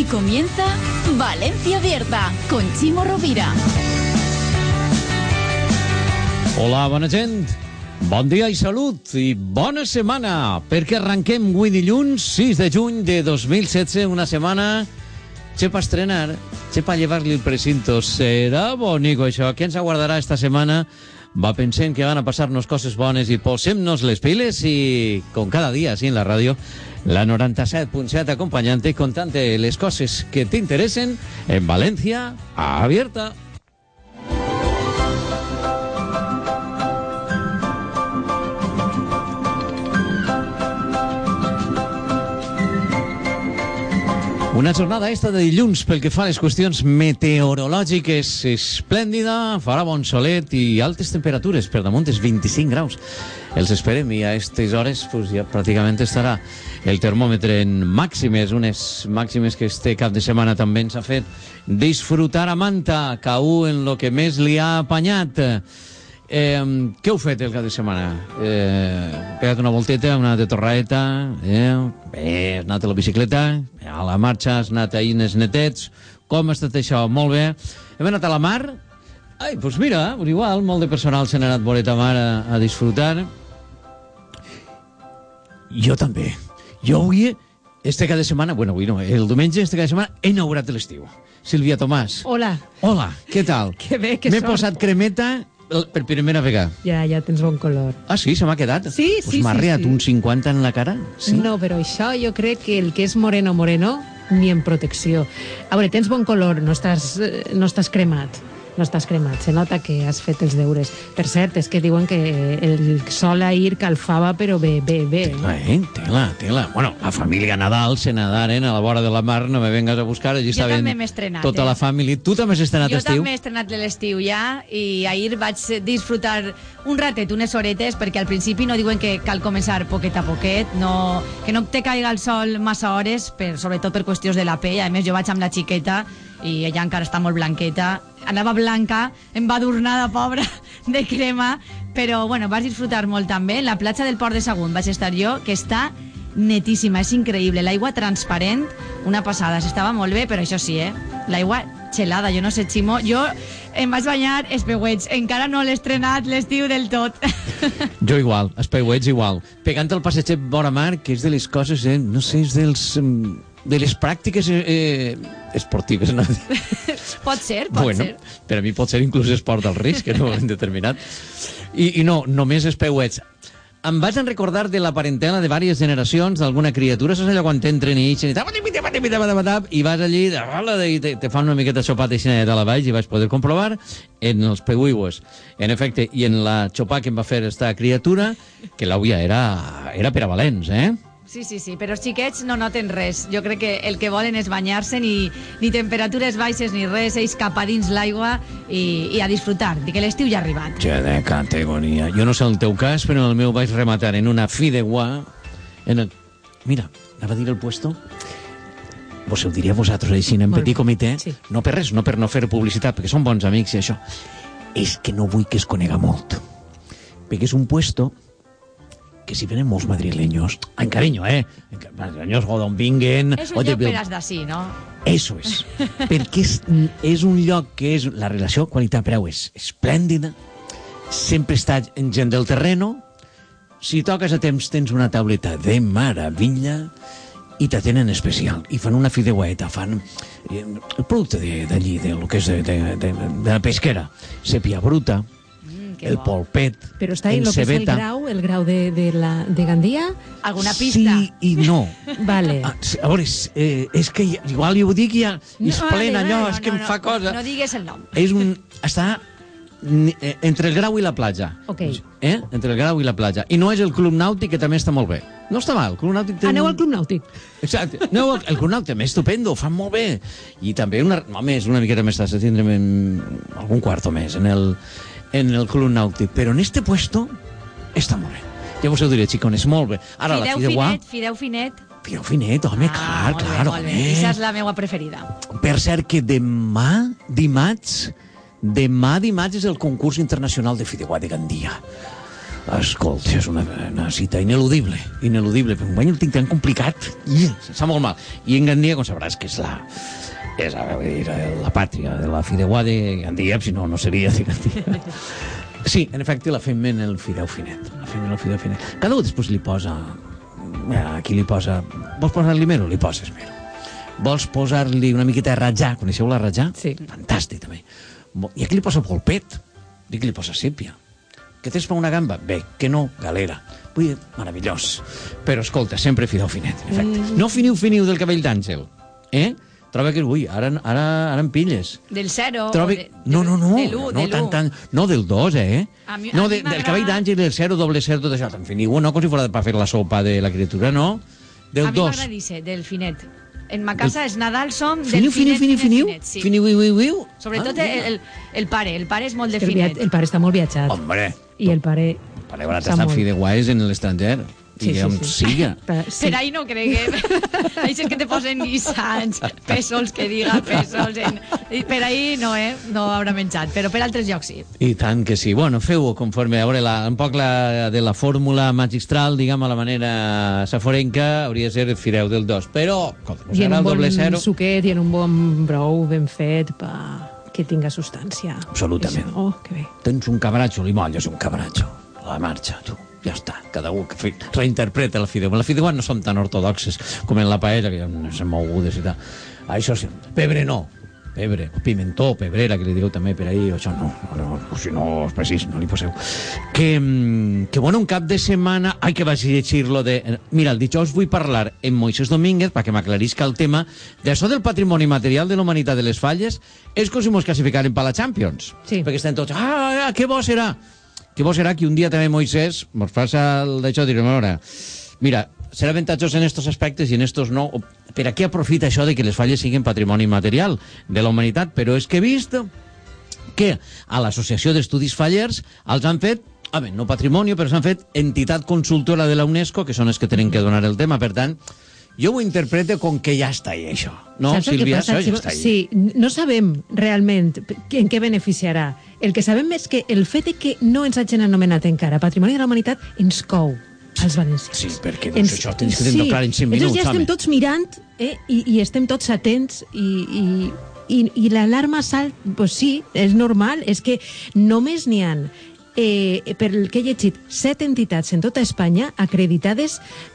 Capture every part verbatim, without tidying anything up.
comienza Valencia Abierta con Chimo Rovira. Hola, bona gent. Bon dia i salut i bona setmana, perquè arranquem avui dilluns sis de juny de dos mil setze, una setmana che pa estrenar, che pa llevar-li el precinto. Serà bonico això. Què ens aguardarà esta setmana? Va, pensem que van a passar-nos coses bones i posem-nos les piles i, com cada dia, així en la ràdio, la noranta-set punt set acompanyant-te contant-te les coses que t'interessen en València Abierta. Una jornada esta de dilluns pel que fa a les qüestions meteorològiques esplèndida, farà bon solet i altes temperatures, per damunt dels vint-i-cinc graus. Els esperem i a aquestes hores pues, ja pràcticament estarà el termòmetre en màximes, unes màximes que este cap de setmana també ens ha fet disfrutar a manta, cau en lo que més li ha apanyat. Eh, què heu fet el cap de setmana? Eh, pegat una volteta, una de torraeta, eh? Bé, has anat a la bicicleta, a la marxa, has anat ahir els netets. Com ha estat això? Molt bé. Hem anat a la mar? Ai, doncs mira, igual, molt de personal s'han anat boret a mar a, a disfrutar. Jo també. Jo avui, este cap de setmana, bueno, avui no, el diumenge, este cap de setmana, he inaugurat l'estiu. Sílvia Tomàs. Hola. Hola, què tal? Que bé, que M'he sort. posat cremeta per primera vegada. Ja, ja tens bon color. Ah, sí? Se m'ha quedat? Sí, pues sí, m'ha sí, arriat sí. un cinquanta en la cara? Sí? No, però això jo crec que el que és moreno, moreno, ni en protecció. A veure, tens bon color, no estàs, eh, no estàs cremat. No estàs cremat, se nota que has fet els deures. Per cert, és que diuen que el sol ahir calfava, però bé, bé, bé. Tela, eh? Tela, tela. Bueno, la família Nadal se nadaren a la vora de la mar, no me vengas a buscar, allí Jo estaven també m'he estrenat, tota eh? la família. Tu també has estrenat Jo estiu? també he estrenat l'estiu ja i ahir vaig disfrutar un ratet, unes horetes, perquè al principi no diuen que cal començar poquet a poquet, no, que no te caiga el sol massa hores, per, sobretot per qüestions de la pell. A més, jo vaig amb la xiqueta i ella encara està molt blanqueta. Anava blanca, embadurnada, pobra, de crema, però bueno, vaig disfrutar molt també. En la platja del Port de Sagunt vaig estar jo, que està netíssima, és increïble. L'aigua transparent, una passada. S'estava molt bé, però això sí, eh? L'aigua gelada, jo no sé, Ximo, jo em vaig banyar espeuets, encara no l'he estrenat l'estiu del tot. Jo igual, espeuets igual. Pegant el passeig vora mar, que és de les coses, eh, no sé, és dels... Um, de les pràctiques eh, esportives, no? Pot ser, pot bueno, ser. per a mi pot ser inclús esport al risc, no ho hem determinat. I, i no, només espeuets. Em vaig recordar de la parentela de diverses generacions d'alguna criatura, saps allò quan t'entren i ixen i vas allí i te, te fan una miqueta xopat així de la baix i vaig poder comprovar en els peuigües. En efecte, i en la xopa que em va fer esta criatura, que l'auia era, era per a valents, eh? Sí, sí, sí, però els xiquets no noten res. Jo crec que el que volen és banyar-se, ni, ni temperatures baixes ni res, ells cap a dins l'aigua i, i a disfrutar, de que l'estiu ja ha arribat. Que de categoria. Jo no sé el teu cas, però en el meu vaig rematar en una fideuà. En el... Mira, anava a dir el puesto. Vos ho diria a vosaltres, així, en Molt petit bé, comitè. sí. No per res, no per no fer publicitat, perquè són bons amics i això. És que no vull que es conega molt. Perquè és un puesto que si venen molts madrileños, en cariño, eh? Madrileños o d'on vinguen... És un o de... lloc per als d'ací, no? Eso és. Perquè és, és un lloc que és... La relació qualitat-preu és esplèndida, sempre està en gent del terreno, si toques a temps tens una tauleta de meravella i t'atenen especial. I fan una fideueta, fan eh, el producte d'allí, de, de lo que és de, de, de, de la pesquera. Sèpia bruta, Que el bo. polpet, Però està ahí el que és el grau, el grau de, de, la, de Gandia? Alguna pista? Sí i no. Vale. Ah, sí, a veure, és, eh, és que ja, igual jo ho dic ja, No, és plena vale, allò, vale, és que no, em no, fa cosa. No digues el nom. És un... Està ni- eh, entre el grau i la platja. Ok. Eh? Entre el grau i la platja. I no és el Club Nàutic, que també està molt bé. No està mal, el Club Nàutic... Té Aneu un- al Club Nàutic. Exacte. No, el, el Club Nàutic també és estupendo, ho fan molt bé. I també una... Home, és una miqueta més tassa, tindrem en... algun quarto més en el, en el Club Nàutic. Però en este puesto està molt bé. Ja vos ho diré, xicones, molt bé. Ara Fideu la fideuà... finet, fideu finet. Fideu finet, home, clar, Ah, molt bé, clar, molt bé. home. Aquesta és la meva preferida. Per cert, que demà, dimarts, demà, dimarts és el concurs internacional de fideuà de Gandia. Escolta, és una, una cita ineludible, ineludible, però un bany el tinc tan complicat, i se sap molt mal. I en Gandia, com sabràs, que és la, és a dir, la pàtria de la fideuà de Gandia, si no, no seria de Gandia. Sí, en efecte, la fem en el fideu finet. La fem en el fideu finet. Cada un després li posa... Aquí li posa... Vols posar-li mero? Li poses mero. Vols posar-li una miqueta de ratjà? Coneixeu la ratjà? Sí. Fantàstic, també. I aquí li posa polpet. Dic, li posa sèpia. Que tens per una gamba? Bé, que no, galera. Vull dir, meravellós. Però, escolta, sempre fideu finet, en efecte. Mm. No finiu, finiu del cabell d'àngel. Eh? Troba que, ui, ara, ara, ara em pilles. Del zero. Troba... De, no, no, no. De l'u, no, de tant, tant, no, del dos, eh? A mi, no, a de, mi del cabell d'àngel, del zero, doble zero, tot això. En finiu, no com si fos per fer la sopa de la criatura, no. Del a mi dos. m'agrada dir del finet. En ma casa Del... és Nadal, som del finiu, finet, finiu, finet, finiu, finet, sí. Finiu, finiu, finiu, finiu. Sobretot ah, el, el pare, el pare és molt de El, via... finet. el pare està molt viatjat. Hombre. I el pare... El pare haurà sap estat molt. fideuàs en l'estranger. Sí, I on sí, sí. siga. Per, Sí. Per ahí no creguem. Això és que te posen guisants, pèsols, que diga pèsols. En... Per ahí no, eh? No haurà menjat, però per altres llocs sí. I tant que sí. Bueno, feu-ho conforme, a veure, la, un poc la, de la fórmula magistral, diguem, a la manera saforenca, hauria de ser el fireu del dos. Però, com us I en agrada un el bon doble zero... suquet i en un bon brou ben fet pa... que tinga substància. Absolutament. Això, oh, que bé. Tens un cabratxo, li molles un cabratxo. La marxa, tu. Ja està. Cada un que fe... reinterpreta la fideu. La fideuà no som tan ortodoxes com en la paella, que ja no som mogudes i tal. Això sí. Pebre no. Pebre. Pimentó, pebrera, que li dieu també per ahí. Això no. no, no si no és precís, no li poseu. Que, que bueno, un cap de setmana... Ai, que vaig llegir-lo de... Mira, el dijous vull parlar amb Moisés Domínguez perquè m'aclarisca el tema d'això del patrimoni material de la humanitat de les falles. És com si mos classificaren per la Champions. Sí. Perquè estem tots... Ah, que bo serà! Que bo serà que un dia també Moisés mos passa el d'això, direm, a veure, mira, serà avantatjós en estos aspectes i en estos no. Per a què aprofita això de que les falles siguin patrimoni material de la humanitat? Però és que he vist que a l'Associació d'Estudis Fallers els han fet, a veure, no patrimoni, però s'han fet entitat consultora de la UNESCO, que són els que tenen que donar el tema, per tant, jo ho interpreto com que ja està ahí, això. No, Saps el que Sílvia? passa, Això ja Ximo? està ahí. Sí, no sabem realment en què beneficiarà. El que sabem és que el fet de que no ens hagin anomenat encara Patrimoni de la Humanitat ens cou als valencians. Sí, perquè doncs, això tens que tenir clar en cinc minuts, Entonces ja estem home. tots mirant eh, i, i estem tots atents i, i, i, i l'alarma salt, pues sí, és normal, és que només n'hi ha eh, per el que he llegit, set entitats en tota Espanya acreditades,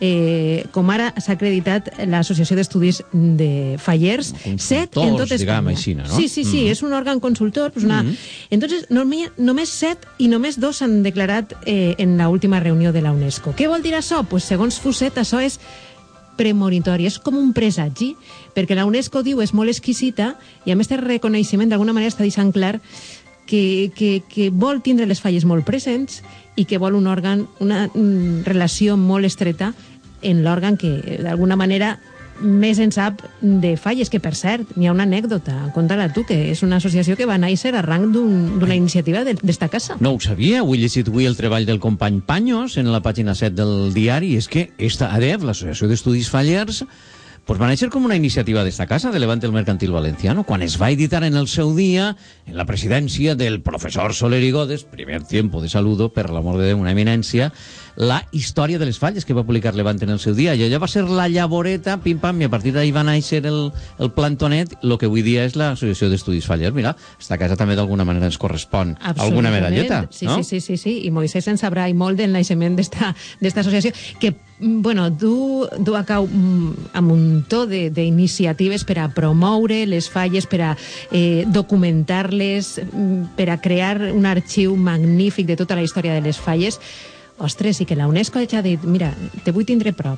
eh, com ara s'ha acreditat l'Associació d'Estudis de Fallers, set en tota diguem, Espanya. així, no? Sí, sí, sí, Mhm. és un òrgan consultor. Pues una... Mhm. Entonces, només, només set i només dos s'han declarat eh, en la última reunió de la UNESCO. Què vol dir això? Pues, segons Fuset, això és premonitori, és com un presagi, perquè la UNESCO diu és molt exquisita i a més té reconeixement, d'alguna manera està deixant clar que, que, que vol tindre les falles molt presents i que vol un òrgan, una mm, relació molt estreta en l'òrgan que d'alguna manera més en sap de falles, que per cert, n'hi ha una anècdota, conta-la tu, que és una associació que va néixer a rang d'una un, iniciativa d'esta casa. No ho sabia, ho he llegit avui el treball del company Paños en la pàgina set del diari, és que esta A D E F, l'Associació d'Estudis Fallers, pues va néixer com una iniciativa d'esta casa, de Levante el Mercantil Valenciano, quan es va editar en el seu dia, en la presidència del professor Soler i Godes, primer tiempo de saludo, per l'amor de Déu, una eminència, la història de les falles que va publicar Levante en el seu dia, i allò va ser la llavoreta, pim-pam, i a partir d'ahí va néixer el, el plantonet, el que avui dia és l'Associació d'Estudis Fallers. Mira, esta casa també d'alguna manera ens correspon alguna medalleta, sí, no? Sí, sí, sí, sí, i Moisés en sabrà i molt del naixement d'esta associació, que, bueno, du, du a cau mm, amb un to d'iniciatives per a promoure les falles, per a eh, documentar-les, mm, per a crear un arxiu magnífic de tota la història de les falles. Ostres, i que la UNESCO ja ha dit, mira, te vull tindre prop.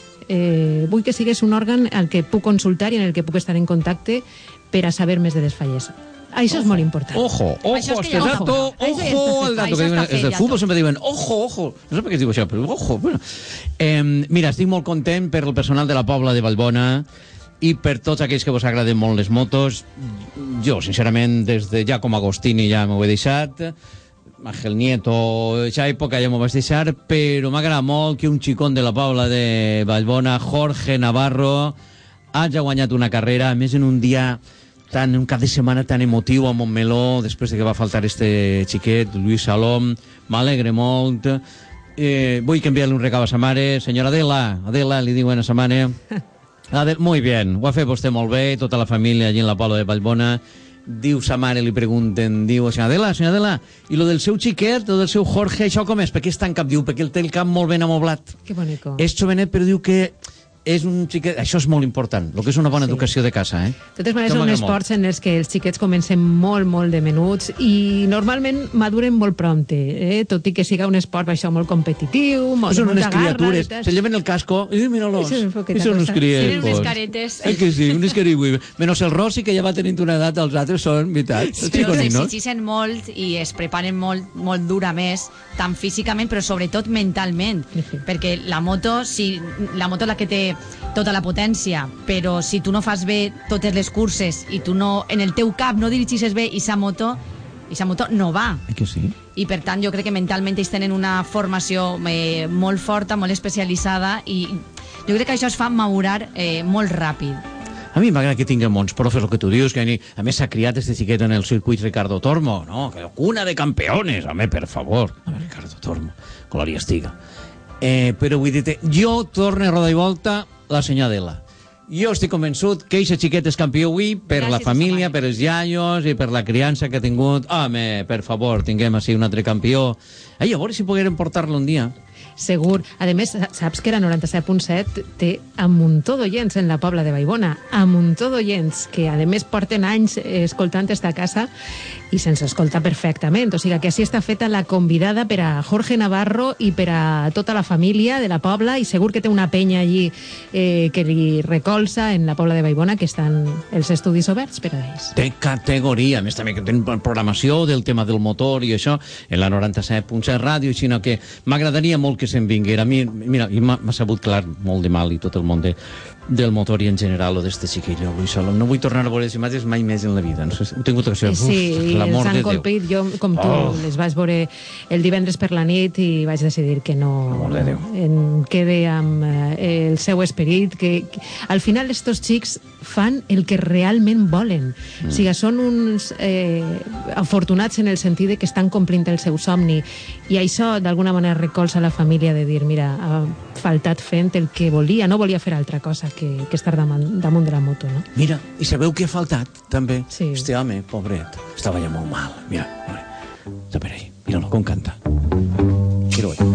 Eh, vull que sigues un òrgan al que puc consultar i en el que puc estar en contacte per a saber més de les falles. Això és molt important. Ojo, ojo, Això és que este ja- dato, ojo. Això ja ojo, està el fet. dato Això que diuen, està els fet del ja futbol tot. sempre diuen, ojo, ojo, no sé per què es diu això, però ojo, bueno. Eh, mira, estic molt content per el personal de la Pobla de Vallbona i per tots aquells que vos agraden molt les motos. Jo, sincerament, des de ja com Agostini ja m'ho he deixat, Ángel Nieto, aquesta època ja m'ho vaig deixar, però m'agrada molt que un xicón de la Pobla de Vallbona, Jorge Navarro, hagi guanyat una carrera, a més en un dia tan, un cap de setmana tan emotiu a Montmeló, després de que va faltar este xiquet, Lluís Salom, m'alegre molt. Eh, vull que enviar-li un regal a sa mare. Senyora Adela, Adela, li diuen a sa mare. Adela, muy bien, ho ha fet vostè molt bé, tota la família allí en la Pobla de Vallbona. Diu sa mare, li pregunten, diu, senyora Adela, senyora Adela, i lo del seu xiquet, lo del seu Jorge, això com és? Per què és tan cap? Diu, perquè ell té el cap molt ben amoblat. Que bonico. És jovenet, però diu que és un xiquet... Això és molt important, el que és una bona sí. educació de casa, eh? De totes maneres, són esports en els que els xiquets comencen molt, molt de menuts i normalment maduren molt prompte, eh? Tot i que siga un esport això molt competitiu, molt, són molta unes criatures, garra, se lleven el casco i diuen, mira-los, i són uns criats. Tenen unes caretes. Eh que sí, unes carigües. Menys el Rossi, que ja va tenint una edat, els altres són, veritat, els però xiconinos. s'exigeixen molt i es preparen molt, molt dura més, tant físicament, però sobretot mentalment, Sí. perquè la moto, si la moto és la que té tota la potència, però si tu no fas bé totes les curses i tu no, en el teu cap no dirigixes bé i sa moto, i sa moto no va. Eh que sí? I per tant jo crec que mentalment ells tenen una formació eh, molt forta, molt especialitzada i jo crec que això es fa madurar eh, molt ràpid. A mi m'agrada que tinguem bons profes, el que tu dius, que ni... a més s'ha criat este xiquet en el circuit Ricardo Tormo, no? Que cuna de campeones, home, per favor. A veure, Ricardo Tormo, glòria estiga. Eh, però vull dir-te, jo torno a rodar i volta la senyora Adela. Jo estic convençut que aquest xiquet és campió avui per Gràcies la família, a per els iaios i per la criança que ha tingut. Home, per favor, tinguem així un altre campió. Ai, a veure si poguérem portar-lo un dia. Segur. A més, saps que la noranta-set punt set té a muntó d'oients en la Pobla de Vallbona, a muntó d'oients que, a més, porten anys escoltant esta casa i se'ns escolta perfectament. O sigui que així està feta la convidada per a Jorge Navarro i per a tota la família de la Pobla, i segur que té una penya allí eh, que li recolza en la Pobla de Vallbona, que estan els estudis oberts per a ells. Té categoria, a més també que tenen programació del tema del motor i això, en la noranta-set punt set ràdio, sinó que m'agradaria molt que se'n vinguera. A mi, mira, m'ha sabut clar molt de mal i tot el món de, del motor i en general o d'este xiquillo. Vull solo, no vull tornar a veure les imatges mai més en la vida. No sé, he tingut ocasió. Sí, Uf, i l'amor els de han colpit. Jo, com tu, Oh. les vaig veure el divendres per la nit i vaig decidir que no Amor de Déu. en quede amb eh, el seu esperit, que, que al final estos xics fan el que realment volen. Mm. O sigui, són uns eh, afortunats en el sentit de que estan complint el seu somni, i això d'alguna manera recolza la família de dir, mira, ha faltat fent el que volia, no volia fer altra cosa que, que estar damunt, damunt de la moto, no? Mira, i sabeu què ha faltat, també? Sí. Este home, pobret, estava ja molt mal. Mira, mira, està per ahí. Mira-lo, com canta. Mira-ho ahí.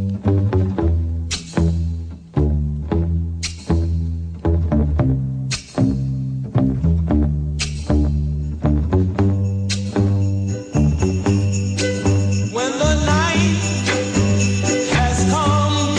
When the night has come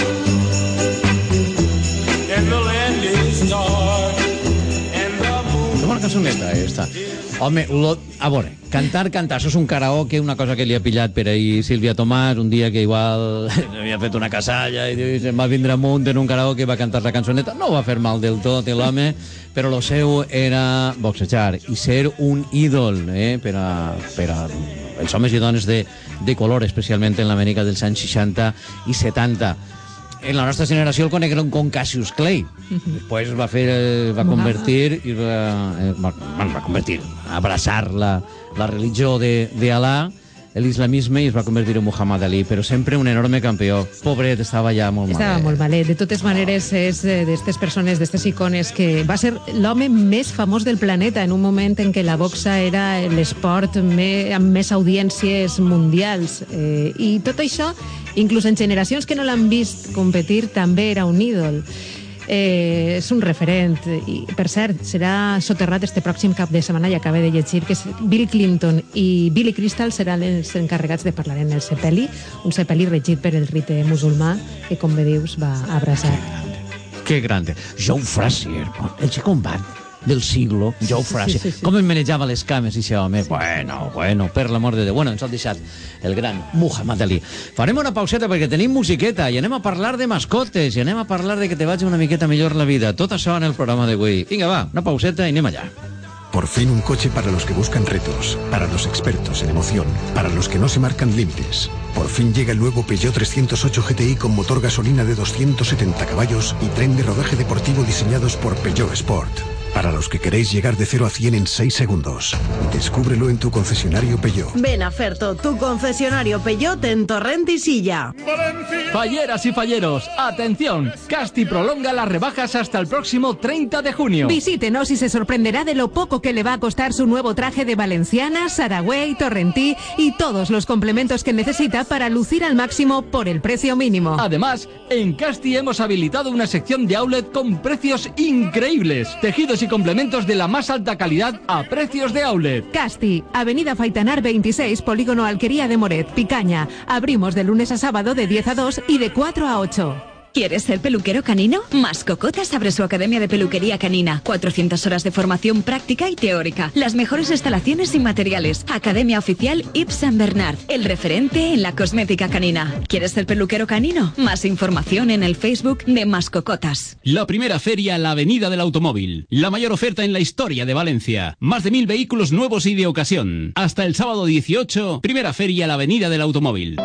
and the land is dark and the moon Que bona cançoneta, esta. Home, lo, a veure, cantar, cantar, això és un karaoke, una cosa que li ha pillat per ahir Sílvia Tomàs, un dia que igual havia fet una casalla i diu, se'n va vindre amunt en un karaoke i va cantar la cançoneta. No ho va fer mal del tot, l'home, però lo seu era boxejar i ser un ídol, eh, per a, per a els homes i dones de, de color, especialment en l'Amèrica dels anys seixanta i setanta. En la nostra generació el conegueren com Cassius Clay. Després va fer, eh, va convertir i va, eh, va, bueno, va convertir, abraçar la, la religió de, de Alà, l'islamisme, i es va convertir en Muhammad Ali, però sempre un enorme campió. Pobret, estava ja molt mal. Estava molt malet. De totes maneres, és d'aquestes persones, d'aquestes icones, que va ser l'home més famós del planeta en un moment en què la boxa era l'esport me, amb més audiències mundials. Eh, I tot això, inclús en generacions que no l'han vist competir, també era un ídol. Eh, és un referent, i per cert serà soterrat este pròxim cap de setmana, i acaba de llegir que Bill Clinton i Billy Crystal seran els encarregats de parlar en el sepeli, un sepeli regit per el rite musulmà que, com bé dius, va abraçar. Que grande. Joe Frazier, el combat del siglo, Joe Frazier. sí, sí. Com em manejava les cames, aquest home. Sí. Bueno, bueno, per l'amor de Déu. Bueno, ens ha deixat el gran Muhammad Ali. Farem una pauseta perquè tenim musiqueta i anem a parlar de mascotes i anem a parlar de que te vagi una miqueta millor la vida. Tot això en el programa d'avui. Vinga, va, una pauseta i anem allà. Por fin un coche para los que buscan retos, para los expertos en emoción, para los que no se marcan límites. Por fin llega el nuevo Peugeot trescientos ocho G T I con motor gasolina de doscientos setenta caballos y tren de rodaje deportivo diseñados por Peugeot Sport. para los que queréis llegar de cero a cien en seis segundos. Descúbrelo en tu concesionario Peugeot. Ven a Ferto, tu concesionario Peugeot en Torrent y Silla. Falleras y falleros, atención, Casti prolonga las rebajas hasta el próximo treinta de junio. Visítenos y se sorprenderá de lo poco que le va a costar su nuevo traje de valenciana, Saragüey, Torrentí y todos los complementos que necesita para lucir al máximo por el precio mínimo. Además, en Casti hemos habilitado una sección de outlet con precios increíbles. Tejidos y complementos de la más alta calidad a precios de outlet. Casti, Avenida Faitanar veintiséis, Polígono Alquería de Moret, Picaña. Abrimos de lunes a sábado de diez a dos y de cuatro a ocho. ¿Quieres ser peluquero canino? Mascocotas abre su academia de peluquería canina. cuatrocientas horas de formación práctica y teórica. Las mejores instalaciones y materiales. Academia oficial Yves Saint Bernard. El referente en la cosmética canina. ¿Quieres ser peluquero canino? Más información en el Facebook de Mascocotas. La primera feria La Avenida del Automóvil. La mayor oferta en la historia de Valencia. Más de mil vehículos nuevos y de ocasión. Hasta el sábado dieciocho, primera feria La Avenida del Automóvil.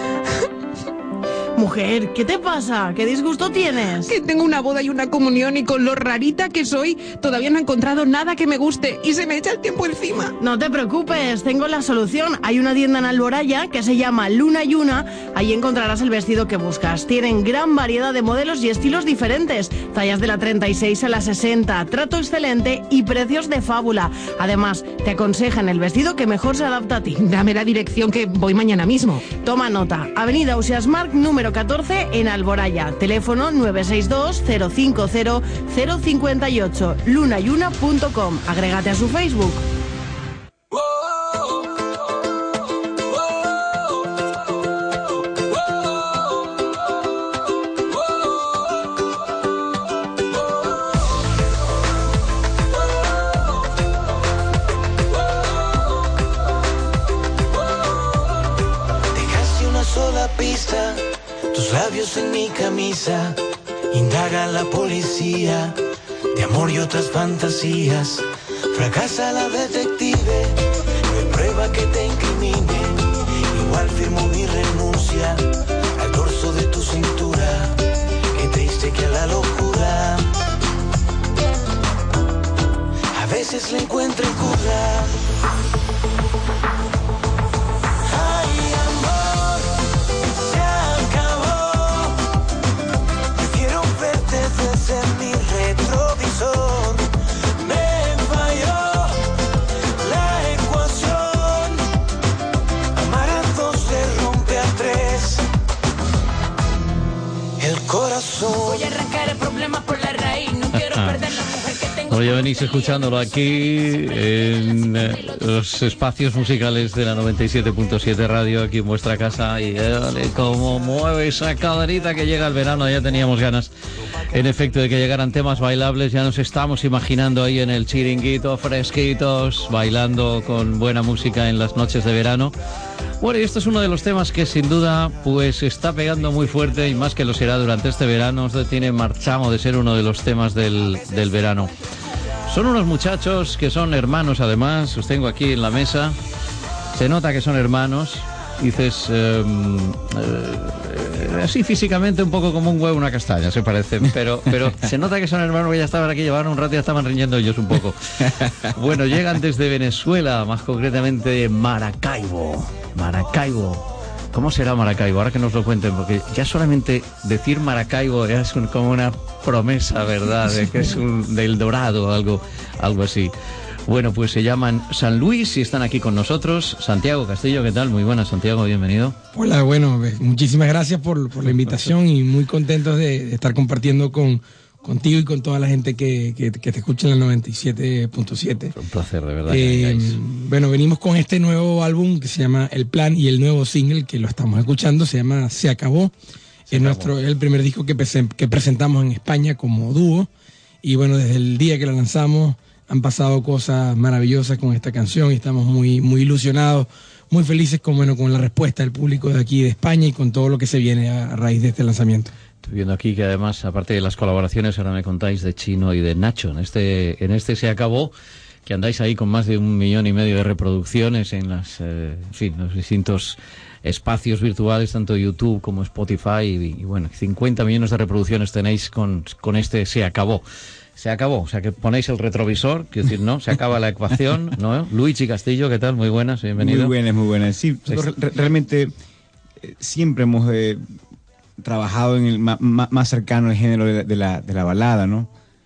Mujer, ¿qué te pasa? ¿Qué disgusto tienes? Que tengo una boda y una comunión y con lo rarita que soy, todavía no he encontrado nada que me guste y se me echa el tiempo encima. No te preocupes, tengo la solución. Hay una tienda en Alboraya que se llama Luna y Una. Ahí encontrarás el vestido que buscas. Tienen gran variedad de modelos y estilos diferentes. Tallas de la treinta y seis a la sesenta. Trato excelente y precios de fábula. Además, te aconsejan el vestido que mejor se adapta a ti. Dame la dirección que voy mañana mismo. Toma nota. Avenida Ausiàs Marc, número catorce en Alboraya. Teléfono nueve seis dos cero cinco cero cero cinco ocho. luna y una punto com. Agrégate a su Facebook. Dejaste una sola pista. Tus labios en mi camisa, indaga la policía, de amor y otras fantasías. Fracasa la detective, no hay prueba que te incrimine. Igual firmo mi renuncia al dorso de tu cintura. Qué triste que a la locura a veces le encuentro cura. En mi retrovisor me falló la ecuación. Amar a dos se rompe a tres. El corazón. Voy a arrancar el problema por la raíz. No quiero perder la mujer que tengo. Bueno, ya venís escuchándolo aquí en eh, los espacios musicales de la noventa y siete punto siete Radio, aquí en vuestra casa. Y eh, como mueve esa caderita que llega el verano, ya teníamos ganas, en efecto, de que llegaran temas bailables. Ya nos estamos imaginando ahí en el chiringuito, fresquitos, bailando con buena música en las noches de verano. Bueno, y esto es uno de los temas que sin duda pues está pegando muy fuerte, y más que lo será durante este verano. Esto tiene marchamo de ser uno de los temas del, del verano. Son unos muchachos que son hermanos, además. Os tengo aquí en la mesa. Se nota que son hermanos. Dices, eh, eh, así físicamente un poco como un huevo y una castaña, se parecen, pero, pero se nota que son hermanos, que ya estaban aquí, llevaban un rato y ya estaban riñendo ellos un poco. Bueno, llegan desde Venezuela, más concretamente de Maracaibo. Maracaibo. ¿Cómo será Maracaibo? Ahora que nos lo cuenten, porque ya solamente decir Maracaibo ya es un, como una promesa, ¿verdad? De que es un, del Dorado o algo, algo así. Bueno, pues se llaman San Luis y están aquí con nosotros. Santiago Castillo, ¿qué tal? Muy buenas, Santiago, bienvenido. Hola, bueno, muchísimas gracias por, por la invitación y muy contentos de, de estar compartiendo con, contigo y con toda la gente que, que, que te escucha en la noventa y siete punto siete. Un placer, de verdad. Eh, bueno, venimos con este nuevo álbum que se llama El Plan, y el nuevo single que lo estamos escuchando se llama Se Acabó. Se es acabó. Nuestro, el primer disco que, que presentamos en España como dúo, y bueno, desde el día que lo lanzamos han pasado cosas maravillosas con esta canción y estamos muy, muy ilusionados, muy felices con, bueno, con la respuesta del público de aquí de España y con todo lo que se viene a, a raíz de este lanzamiento. Estoy viendo aquí que además, aparte de las colaboraciones, ahora me contáis de Chino y de Nacho. En este, en este Se Acabó, que andáis ahí con más de un millón y medio de reproducciones en las, eh, en fin, los distintos espacios virtuales, tanto YouTube como Spotify, y, y bueno, cincuenta millones de reproducciones tenéis con, con este Se Acabó. Se acabó, o sea que ponéis el retrovisor, quiero decir, no, se acaba la ecuación, ¿no? Luigi Castillo, ¿qué tal? Muy buenas, bienvenido. Muy buenas, muy buenas. Sí, nosotros re realmente eh, siempre hemos eh, trabajado en el ma ma más cercano al género de, de, la, de la balada, ¿no?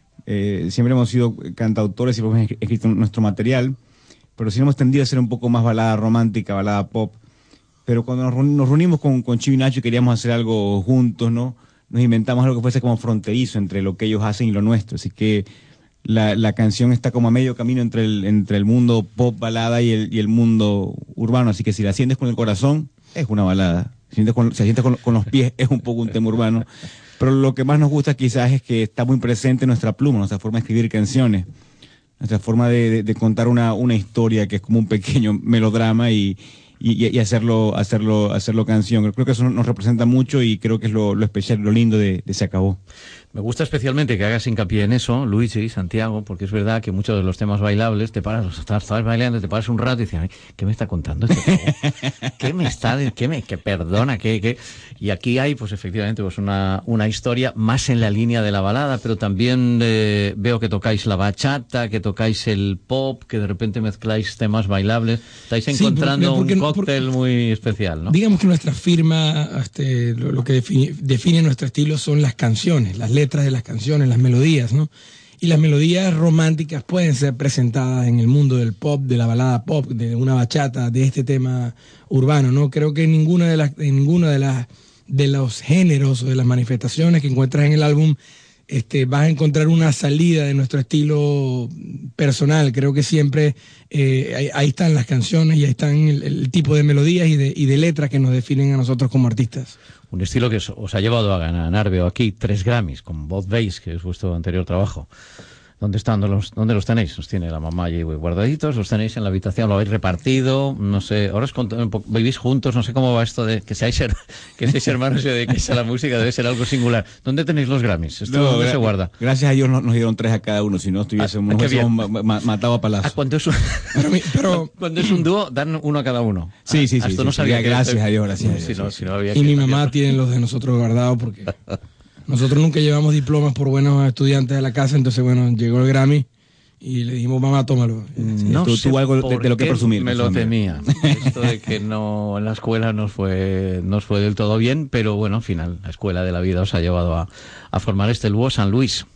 Eh, siempre hemos sido cantautores y hemos escrito nuestro material, pero sí hemos tendido a ser un poco más balada romántica, balada pop. Pero cuando nos, nos reunimos con, con Chivo y Nacho y queríamos hacer algo juntos, ¿no? Nos inventamos algo que fuese como fronterizo entre lo que ellos hacen y lo nuestro. Así que la, la canción está como a medio camino entre el, entre el mundo pop balada y el, y el mundo urbano. Así que si la sientes con el corazón, es una balada. Si sientes con, si la sientes con, con los pies, es un poco un tema urbano. Pero lo que más nos gusta quizás es que está muy presente nuestra pluma, nuestra forma de escribir canciones, nuestra forma de, de, de contar una, una historia que es como un pequeño melodrama y... Y, y hacerlo, hacerlo, hacerlo canción. Creo que eso nos representa mucho y creo que es lo, lo especial, lo lindo de, de Se Acabó. Me gusta especialmente que hagas hincapié en eso, Luigi y Santiago, porque es verdad que muchos de los temas bailables, te paras, estás, estás bailando, te paras un rato y dices, ay, ¿qué me está contando este? ¿Qué me está, qué me, que perdona, qué, qué? Y aquí hay, pues efectivamente, pues una, una historia más en la línea de la balada, pero también eh, veo que tocáis la bachata, que tocáis el pop, que de repente mezcláis temas bailables. Estáis encontrando sí, porque, porque, un cóctel porque, muy especial, ¿no? Digamos que nuestra firma, este, lo, lo que define, define nuestro estilo son las canciones, las letras de las canciones, las melodías, ¿no? Y las melodías románticas pueden ser presentadas en el mundo del pop, de la balada pop, de una bachata, de este tema urbano, ¿no? Creo que en ninguna de las, en ninguna de las, de los géneros o de las manifestaciones que encuentras en el álbum, este, vas a encontrar una salida de nuestro estilo personal. Creo que siempre eh, ahí, ahí están las canciones y ahí están el, el tipo de melodías y de, y de letras que nos definen a nosotros como artistas. Un estilo que os, os ha llevado a ganar, veo aquí, tres Grammys, con Both Bass, que es vuestro anterior trabajo. ¿Dónde están? ¿Dónde los, dónde los tenéis? Los tiene la mamá allí guardaditos, los tenéis en la habitación, lo habéis repartido, no sé, ahora os vivís juntos, no sé cómo va esto de que seáis, her que seáis hermanos y dedicáis a la música, debe ser algo singular. ¿Dónde tenéis los Grammys? ¿Esto no, dónde se guarda? Gracias a Dios nos, nos dieron tres a cada uno, si no estuviésemos, ah, nos hubiésemos ma ma matado a palazos. Ah, cuando, es un, pero, pero, cuando es un dúo, dan uno a cada uno. Sí, sí, ah, sí. Esto sí, no sabía sí, que gracias este, a Dios, gracias a Dios. Si no, si no había y que mi mamá tiene los de nosotros guardados porque nosotros nunca llevamos diplomas por buenos estudiantes de la casa, entonces bueno, llegó el Grammy. Y le dijimos, mamá, tómalo. No tú, sé tú algo de, de lo que presumir. Me lo temía. Esto de que no en la escuela nos fue, nos fue del todo bien, pero bueno, al final, la escuela de la vida os ha llevado a, a formar este Luo San Luis.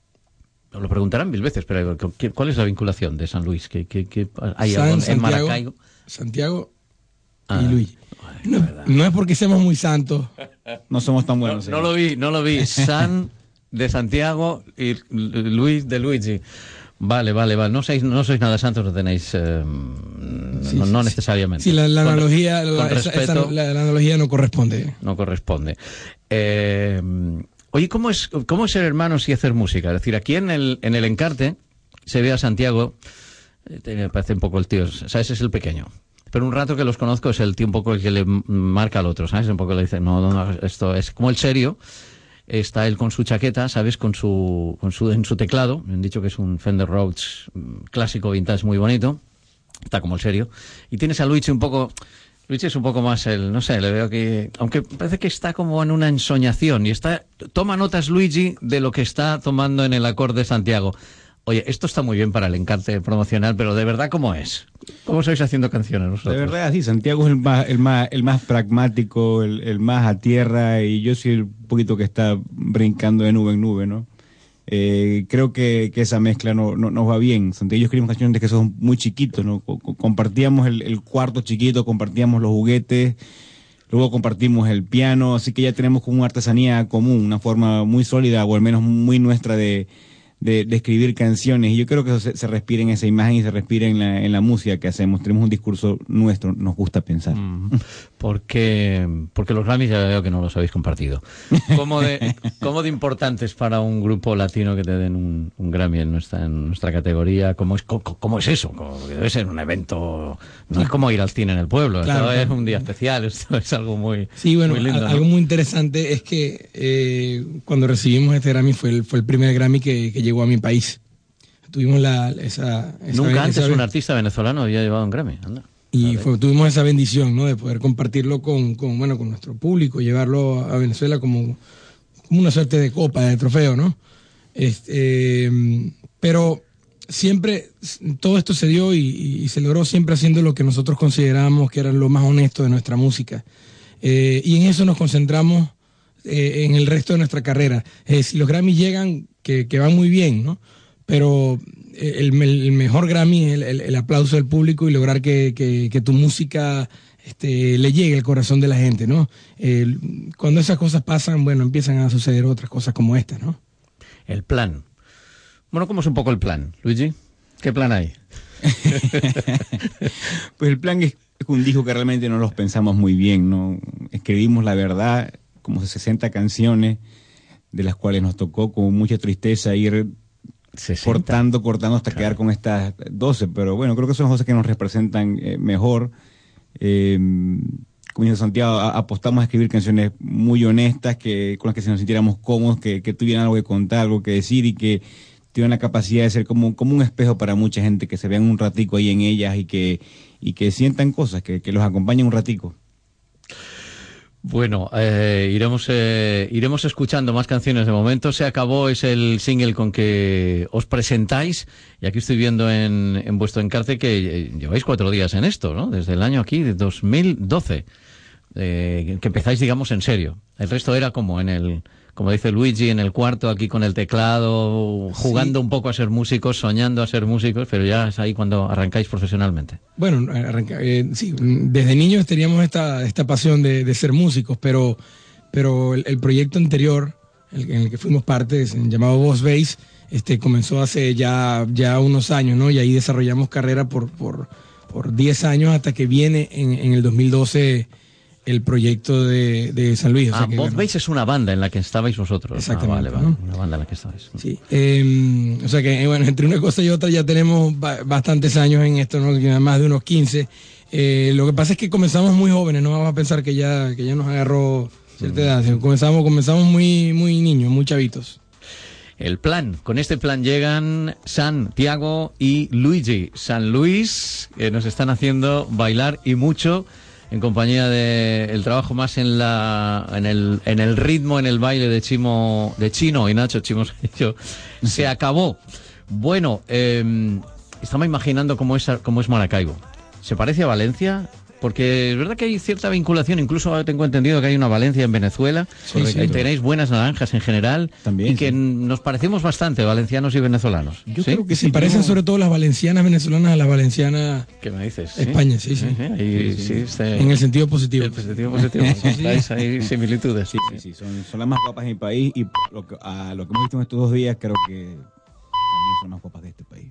Os lo preguntarán mil veces, pero ¿cuál es la vinculación de San Luis? ¿Qué, qué, qué hay San, algo Santiago, en Maracaibo? Santiago ah, y Luis. Ay, no, no es porque seamos muy santos. No somos tan buenos. No, no lo vi, no lo vi. San de Santiago y Luis de Luigi. Vale, vale, vale. No sois, no sois nada santos, no tenéis... Eh, sí, no, no sí, necesariamente. Sí, la, la con, analogía con la, respeto, esa, esa, la, la analogía no corresponde. No corresponde. Eh, oye, ¿cómo es, ¿cómo es ser hermanos y hacer música? Es decir, aquí en el, en el Encarte se ve a Santiago, eh, me parece un poco el tío, ¿sabes? Es el pequeño. Pero un rato que los conozco es el tío un poco el que le marca al otro, ¿sabes? Un poco le dice, no, no, no, esto es como el serio. Está él con su chaqueta, ¿sabes? Con su, con su, en su teclado. Me han dicho que es un Fender Rhodes clásico vintage muy bonito. Está como el serio. Y tienes a Luigi un poco... Luigi es un poco más el... No sé, le veo que... Aunque parece que está como en una ensoñación. Y está... Toma notas Luigi de lo que está tomando en el acorde Santiago. Oye, esto está muy bien para el Encarte promocional, pero de verdad, ¿cómo es? ¿Cómo sois haciendo canciones vosotros? De verdad, sí, Santiago es el más, el más, el más pragmático, el, el más a tierra, y yo soy el poquito que está brincando de nube en nube, ¿no? Eh, creo que, que esa mezcla no, no, nos va bien. Santiago y yo escribimos canciones desde que son muy chiquitos, ¿no? Compartíamos el, el cuarto chiquito, compartíamos los juguetes, luego compartimos el piano, así que ya tenemos como una artesanía común, una forma muy sólida, o al menos muy nuestra de... De, de escribir canciones, y yo creo que eso se, se respira en esa imagen y se respira en la, en la música que hacemos. Tenemos un discurso nuestro, nos gusta pensar. Mm, porque, porque los Grammys ya veo que no los habéis compartido. ¿Cómo de, cómo de importantes para un grupo latino que te den un, un Grammy en nuestra, en nuestra categoría? ¿Cómo es, cómo, cómo es eso? Como que debe ser un evento, no es como ir al cine en el pueblo, claro, esto claro. Es un día especial, esto es algo muy, sí, bueno, muy lindo. Algo ¿no? muy interesante es que eh, cuando recibimos este Grammy fue el, fue el primer Grammy que, que llegó a mi país. Tuvimos la, esa, esa... Nunca antes esa, un artista venezolano había llevado un Grammy. Anda. Y fue, tuvimos esa bendición, ¿no? De poder compartirlo con, con, bueno, con nuestro público, llevarlo a Venezuela como, como una suerte de copa, de trofeo, ¿no? Este, eh, pero siempre todo esto se dio y, y se logró siempre haciendo lo que nosotros consideramos que era lo más honesto de nuestra música. Eh, y en eso nos concentramos eh, en el resto de nuestra carrera. Eh, si los Grammy llegan, que, que van muy bien, ¿no? Pero el, el mejor Grammy es el, el, el aplauso del público y lograr que, que, que tu música este, le llegue al corazón de la gente, ¿no? Eh, cuando esas cosas pasan, bueno, empiezan a suceder otras cosas como esta, ¿no? El plan. Bueno, ¿cómo es un poco el plan, Luigi? ¿Qué plan hay? Pues el plan es un disco que realmente no los pensamos muy bien, ¿no? Escribimos la verdad, como sesenta canciones, de las cuales nos tocó con mucha tristeza ir sesenta. cortando, cortando hasta claro. quedar con estas doce, pero bueno, creo que son doce que nos representan eh, mejor. Eh, como dice Santiago, a, apostamos a escribir canciones muy honestas, que con las que se nos sintiéramos cómodos, que, que tuvieran algo que contar, algo que decir y que tuvieran la capacidad de ser como, como un espejo para mucha gente, que se vean un ratico ahí en ellas y que, y que sientan cosas, que, que los acompañen un ratico. Bueno, eh, iremos eh, iremos escuchando más canciones de momento. Se acabó, es el single con que os presentáis. Y aquí estoy viendo en, en vuestro encarte que eh, lleváis cuatro días en esto, ¿no? Desde el año aquí de dos mil doce, eh, que empezáis, digamos, en serio. El resto era como en el, como dice Luigi, en el cuarto aquí con el teclado, jugando sí. un poco a ser músicos, soñando a ser músicos, pero ya es ahí cuando arrancáis profesionalmente. Bueno, arranca, eh, sí, desde niños teníamos esta, esta pasión de, de ser músicos, pero, pero el, el proyecto anterior, el, en el que fuimos parte, llamado Boss Bass, este, comenzó hace ya, ya unos años, ¿no? Y ahí desarrollamos carrera por, por, por diez años hasta que viene en, en el dos mil doce el proyecto de, de San Luis. O ah, sea que, Boss bueno, Bass es una banda en la que estabais vosotros. Exactamente. Ah, vale, vale, ¿no? Una banda en la que estabais. Sí. Eh, o sea que, bueno, entre una cosa y otra ya tenemos ba bastantes años en esto, ¿no? Más de unos quince. Eh, lo que pasa es que comenzamos muy jóvenes, no vamos a pensar que ya, que ya nos agarró cierta edad. Mm. Comenzamos, comenzamos muy, muy niños, muy chavitos. El plan, con este plan llegan Santiago y Luigi. San Luis, que nos están haciendo bailar y mucho, en compañía de el trabajo más en la en el en el ritmo, en el baile de Chimo, de Chino y Nacho Chimo se acabó. Bueno, eh, estamos imaginando cómo es cómo es Maracaibo. ¿Se parece a Valencia? Porque es verdad que hay cierta vinculación, incluso tengo entendido que hay una Valencia en Venezuela, sí, sí, tenéis buenas naranjas en general, también, y que sí. nos parecemos bastante, valencianos y venezolanos. Yo ¿sí? creo que se sí, parecen yo... sobre todo las valencianas venezolanas a las valencianas. ¿Qué me dices? España, sí, sí. sí, sí. Y, sí, sí. Este... En el sentido positivo. El sentido positivo. Estáis ahí similitudes. Sí, sí, sí. Son, son las más guapas de mi país y lo que, a lo que hemos visto en estos dos días creo que también son más guapas de este país.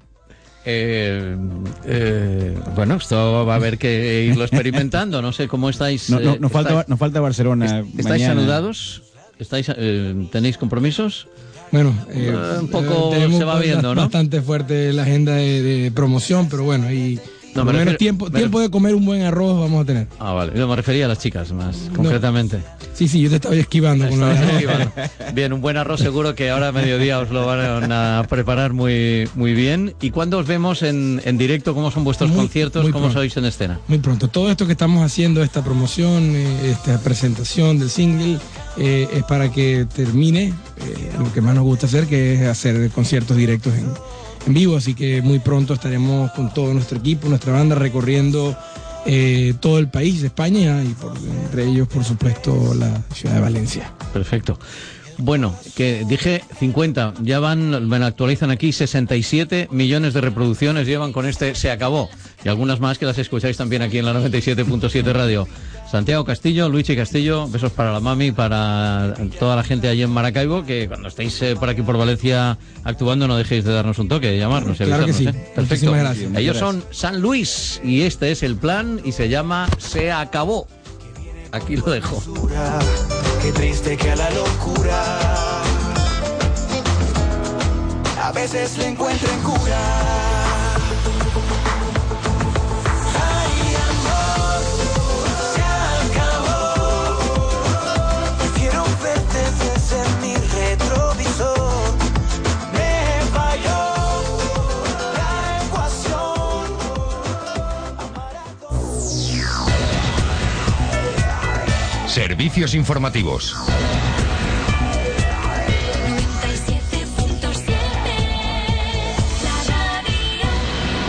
Eh, eh, bueno, esto va a haber que irlo experimentando. No sé cómo estáis. No, no, eh, nos, falta, estáis, nos falta Barcelona. ¿Estáis mañana. saludados? ¿Estáis, eh, ¿Tenéis compromisos? Bueno, eh, uh, un poco eh, se va viendo, ¿no? Bastante fuerte la agenda de, de promoción, pero bueno, y no, por lo menos refiero, tiempo, tiempo de comer un buen arroz vamos a tener. Ah, vale. Yo me refería a las chicas más no. concretamente. Sí, sí, yo te estaba esquivando. Con la... esquivando. Bien, un buen arroz seguro que ahora a mediodía os lo van a preparar muy muy bien. ¿Y cuándo os vemos en, en directo? ¿Cómo son vuestros muy, conciertos? Muy ¿Cómo pronto. sois en escena? Muy pronto. Todo esto que estamos haciendo, esta promoción, esta presentación del single, eh, es para que termine eh, lo que más nos gusta hacer, que es hacer conciertos directos en, en vivo. Así que muy pronto estaremos con todo nuestro equipo, nuestra banda, recorriendo Eh, todo el país de España y por, entre ellos, por supuesto, la ciudad de Valencia. Perfecto. Bueno, que dije cincuenta, ya van, me actualizan aquí, sesenta y siete millones de reproducciones llevan con este Se Acabó. Y algunas más que las escucháis también aquí en la noventa y siete punto siete Radio. Santiago Castillo, Luigi Castillo, besos para la mami, para toda la gente allí en Maracaibo, que cuando estéis eh, por aquí por Valencia actuando no dejéis de darnos un toque, de llamarnos. Claro que sí. ¿eh? Perfecto. Gracias. Ellos son San Luis y este es el plan y se llama Se Acabó. Aquí lo dejo. Qué triste que a la locura a veces le encuentren cura. Ay, amor, se acabó. Quiero verte desde mi retrovisor. Me falló la ecuación. Servicios informativos. noventa y siete punto siete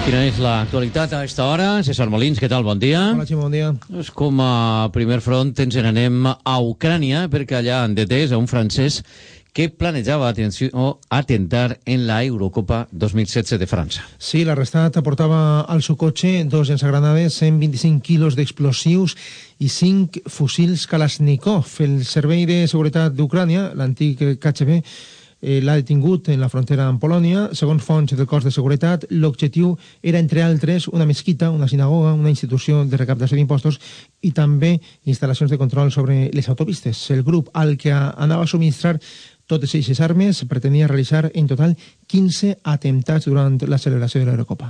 Quina és l'actualitat a aquesta hora? César Molins, què tal? Bon dia. Hola, Ximo, bon dia. Pues com a primer front ens n'anem a Ucrània, perquè allà han detès a un francès que planejava atenció, atentar en la Eurocopa dos mil setze de França. Sí, l'arrestat aportava al seu cotxe dos llançagranades, cent vint-i-cinc quilos d'explosius i cinc fusils Kalashnikov. El Servei de Seguretat d'Ucrània, l'antic K G B, eh, l'ha detingut en la frontera amb Polònia. Segons fonts del cos de seguretat, l'objectiu era, entre altres, una mesquita, una sinagoga, una institució de recaptació d'impostos i també instal·lacions de control sobre les autopistes. El grup al que anava a subministrar totes aquestes armes pretenia realitzar en total quinze atemptats durant la celebració de l'Eurocopa.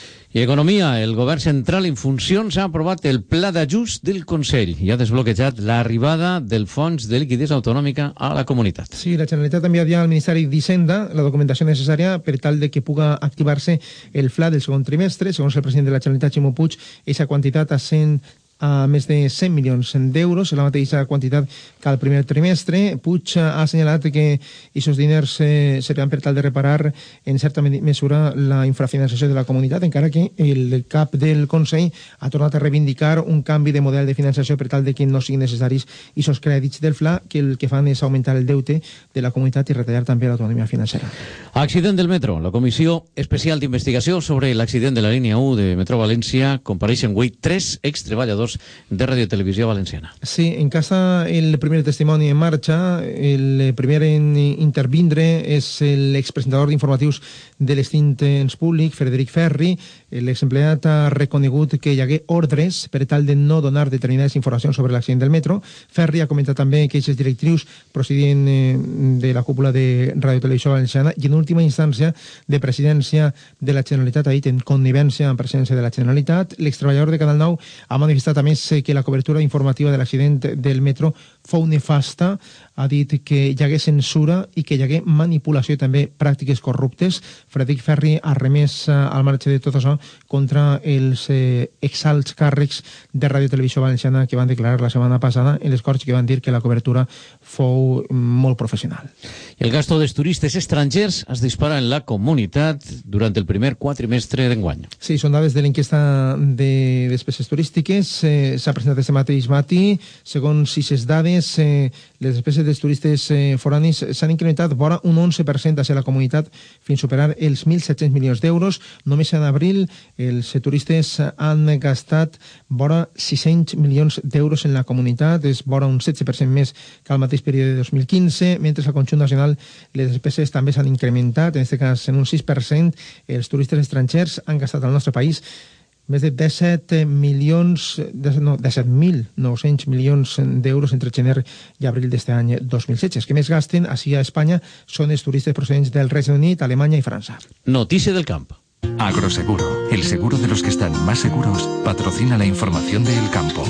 I economia, el govern central en funcions ha aprovat el pla d'ajust del Consell i ha desbloquejat l'arribada del Fons de Liquiditat Autonòmica a la comunitat. Sí, la Generalitat ha enviat ja al Ministeri d'Hisenda la documentació necessària per tal de que puga activar-se el F L A del segon trimestre. Segons el president de la Generalitat, Ximo Puig, aquesta quantitat a cent a més de cent milions d'euros, la mateixa quantitat que al primer trimestre. Puig ha assenyalat que aquests diners eh, seran per tal de reparar en certa mesura la infrafinançació de la comunitat, encara que el cap del Consell ha tornat a reivindicar un canvi de model de finançació per tal de que no siguin necessaris aquests crèdits del F L A, que el que fan és augmentar el deute de la comunitat i retallar també l'autonomia financera. Accident del metro. La Comissió Especial d'Investigació sobre l'accident de la línia u de Metro València compareixen avui tres extreballadors de Ràdio i Televisió Valenciana. Sí, en casa el primer testimoni en marxa. El primer en intervindre és l'expresentador d'informatius de l'Extint Ens Públic, Frederic Ferri. L'exempleat ha reconegut que hi hagué ordres per tal de no donar determinades informacions sobre l'accident del metro. Ferri ha comentat també que aquestes directrius procedien de la cúpula de Ràdio i Televisió Valenciana i en última instància de presidència de la Generalitat, ha dit en connivència amb presidència de la Generalitat. L'extreballador de Canal nou ha manifestat a més que la cobertura informativa de l'accident del metro fou nefasta. Ha dit que hi hagué censura i que hi hagué manipulació i també pràctiques corruptes. Frederic Ferri ha remès al marge de tot això contra els eh, exalts càrrecs de Ràdio i Televisió Valenciana que van declarar la setmana passada en les Corts, que van dir que la cobertura fou molt professional. El gasto dels turistes estrangers es dispara en la comunitat durant el primer quatrimestre d'enguany. Sí, són dades de l'enquesta de despeses turístiques. Eh, S'ha presentat aquest mateix matí. Segons aquestes dades, eh, les despeses dels turistes eh, foranis s'han incrementat vora un onze per cent hacia la comunitat fins a superar els mil set-cents milions d'euros. Només en abril els turistes han gastat vora sis-cents milions d'euros en la comunitat, és vora un setze per cent més que al mateix període de dos mil quinze, mentre al conjunt nacional les despeses també s'han incrementat, en aquest cas en un sis per cent. Els turistes estrangers han gastat al nostre país més de disset milions, no, disset mil nou-cents milions d'euros entre gener i abril d'este any dos mil setze. Els que més gasten així a Espanya són els turistes procedents del Regne Unit, Alemanya i França. Notícia del camp. Agroseguro, el seguro de los que están más seguros, patrocina la información de El Campo.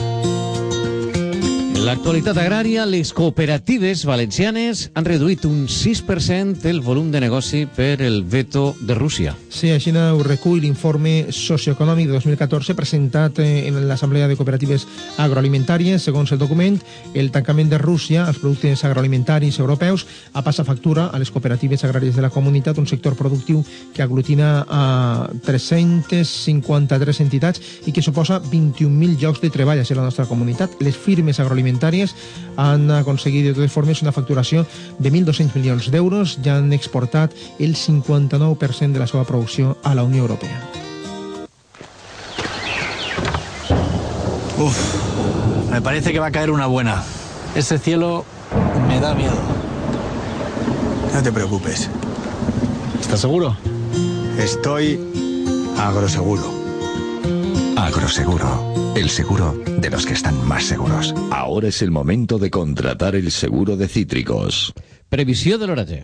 En l'actualitat agrària, les cooperatives valencianes han reduït un sis per cent el volum de negoci per el veto de Rússia. Sí, així ho recull l'informe socioeconòmic de dos mil catorze presentat en l'Assemblea de Cooperatives Agroalimentàries. Segons el document, el tancament de Rússia als productes agroalimentaris europeus ha passat factura a les cooperatives agràries de la comunitat, un sector productiu que aglutina a tres-centes cinquanta-tres entitats i que suposa vint-i-un mil llocs de treball a la nostra comunitat. Les firmes agroalimentàries han aconseguit de totes formes una facturació de mil dos-cents milions d'euros i han exportat el cinquanta-nou per cent de la seva producció a la Unió Europea. Uf, me parece que va a caer una buena. Ese cielo me da miedo. No te preocupes. ¿Estás seguro? Estoy agroseguro. Agroseguro, el seguro de los que están más seguros. Ahora es el momento de contratar el seguro de cítricos. Previsió de l'oratge.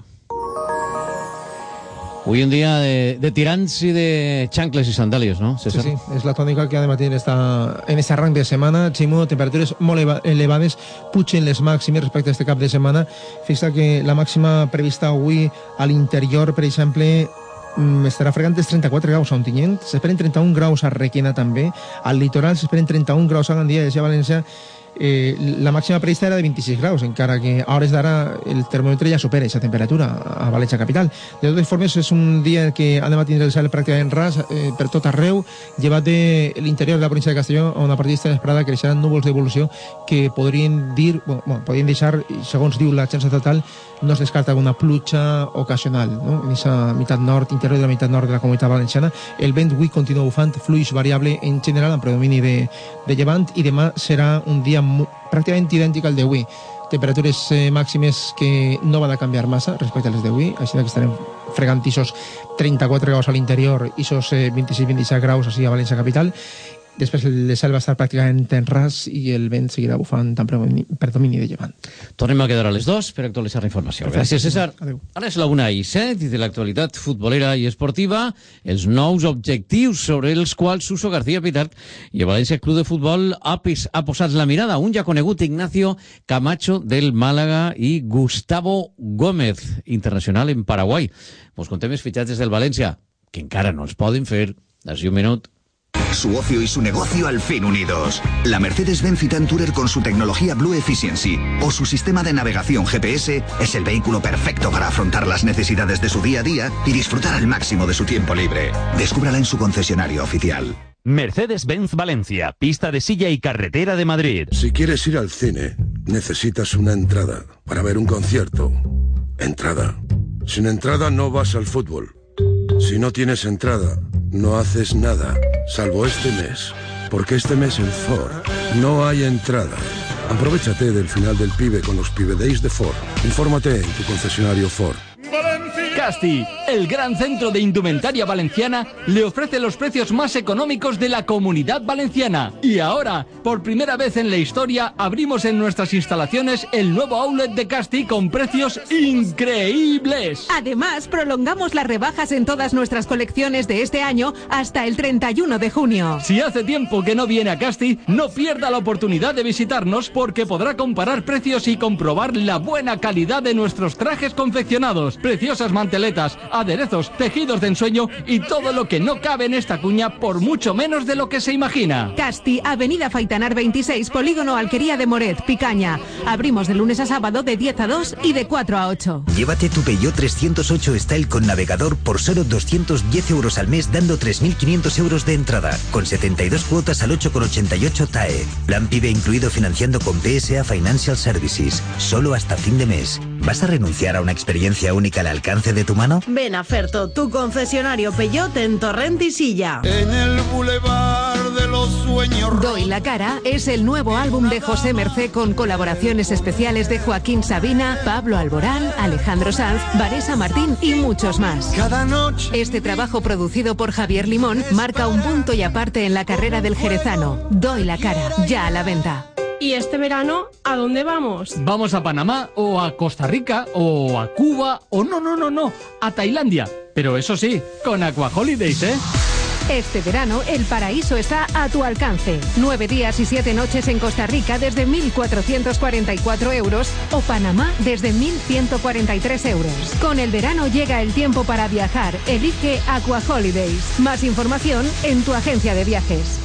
Avui un dia de, de tirants i de xancles i sandàlies, no, César? Sí, sí, és la tònica que ha de matí en aquest arranc de setmana. Ximo, temperatures molt elevades, pugen les màximes respecte a aquest cap de setmana. Fixa que la màxima prevista avui a l'interior, per exemple, estarà fregant els trenta-quatre graus a Ontinyent, s'esperen trenta-un graus a Requena també, al litoral s'esperen trenta-un graus a Gandia i a València Eh, la màxima prevista era de vint-i-sis graus, encara que a hores d'ara el termòmetre ja supera aquesta temperatura a València capital. De totes formes, és un dia que anem a tindre el cel pràcticament ras eh, per tot arreu, llevat de l'interior de la província de Castelló, on a partir d'esta vesprada creixeran núvols d'evolució que podrien dir, bueno, podrien deixar, segons diu l'agència estatal, no es descarta alguna pluja ocasional, no? En aquesta meitat nord, interior de la meitat nord de la comunitat valenciana. El vent avui continua bufant, fluix variable en general, amb predomini de, de llevant, i demà serà un dia pràcticament idèntic al d'avui. Temperatures eh, màximes que no van a canviar massa respecte a les d'avui, així que estarem fregant isos trenta-quatre graus a l'interior i isos eh, vint-i-sis vint-i-set graus així a València capital. Després el cel va estar pràcticament en ras i el vent seguirà bufant tant per domini de llevant. Tornem a quedar a les dos per actualitzar la informació. Gràcies, César. Adéu. Ara és la una i set i de l'actualitat futbolera i esportiva, els nous objectius sobre els quals Suso García Pitarch i el València Club de Futbol ha, pis, ha posat la mirada. Un ja conegut, Ignacio Camacho del Màlaga i Gustavo Gómez, internacional en Paraguai. Vos contem els fitxatges del València, que encara no els poden fer. D'ací un minut. Su ocio y su negocio al fin unidos. La Mercedes-Benz Citan Tourer con su tecnología Blue Efficiency o su sistema de navegación G P S es el vehículo perfecto para afrontar las necesidades de su día a día y disfrutar al máximo de su tiempo libre. Descúbrala en su concesionario oficial. Mercedes-Benz Valencia, pista de silla y carretera de Madrid. Si quieres ir al cine, necesitas una entrada. Para ver un concierto, entrada. Sin entrada no vas al fútbol. Si no tienes entrada, no haces nada, salvo este mes. Porque este mes en Ford no hay entrada. Aprovechate del final del Pibe con los Pibe Days de Ford. Infórmate en tu concesionario Ford. Casti, el gran centro de indumentaria valenciana, le ofrece los precios más económicos de la Comunidad Valenciana. Y ahora, por primera vez en la historia, abrimos en nuestras instalaciones el nuevo outlet de Casti con precios increíbles. Además, prolongamos las rebajas en todas nuestras colecciones de este año hasta el treinta y uno de junio. Si hace tiempo que no viene a Casti, no pierda la oportunidad de visitarnos porque podrá comparar precios y comprobar la buena calidad de nuestros trajes confeccionados, preciosas manteletas, aderezos, tejidos de ensueño y todo lo que no cabe en esta cuña por mucho menos de lo que se imagina. Casti, Avenida Faitanar veintiséis, Polígono Alquería de Moret, Picaña. Abrimos de lunes a sábado de diez a dos y de cuatro a ocho. Llévate tu Peugeot trescientos ocho Style con navegador por solo doscientos diez euros al mes, dando tres mil quinientos euros de entrada, con setenta y dos cuotas al ocho coma ochenta y ocho T A E. Plan PIBE incluido financiando con P S A Financial Services. Solo hasta fin de mes. ¿Vas a renunciar a una experiencia única al alcance de tu mano? Ven a Ferto, tu concesionario Peugeot en Torrent y Silla. En el bulevar de los sueños. Doy la cara es el nuevo álbum de José Mercé con colaboraciones especiales de Joaquín Sabina, Pablo Alborán, Alejandro Sanz, Vanessa Martín y muchos más. Cada noche. Este trabajo producido por Javier Limón marca un punto y aparte en la carrera del jerezano. Doy la cara, ya a la venta. ¿Y este verano a dónde vamos? Vamos a Panamá o a Costa Rica o a Cuba o no, no, no, no, a Tailandia. Pero eso sí, con Aqua Holidays, ¿eh? Este verano el paraíso está a tu alcance. Nueve días y siete noches en Costa Rica desde mil cuatrocientos cuarenta y cuatro euros o Panamá desde mil ciento cuarenta y tres euros. Con el verano llega el tiempo para viajar. Elige Aqua Holidays. Más información en tu agencia de viajes.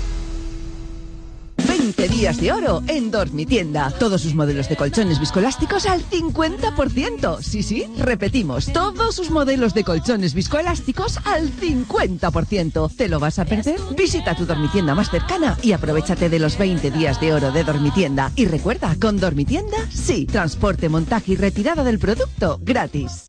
veinte días de oro en Dormitienda. Todos sus modelos de colchones viscoelásticos al cincuenta por ciento. Sí, sí, repetimos. Todos sus modelos de colchones viscoelásticos al cincuenta por ciento. ¿Te lo vas a perder? Visita tu Dormitienda más cercana y aprovéchate de los veinte días de oro de Dormitienda. Y recuerda, con Dormitienda, sí, transporte, montaje y retirada del producto gratis.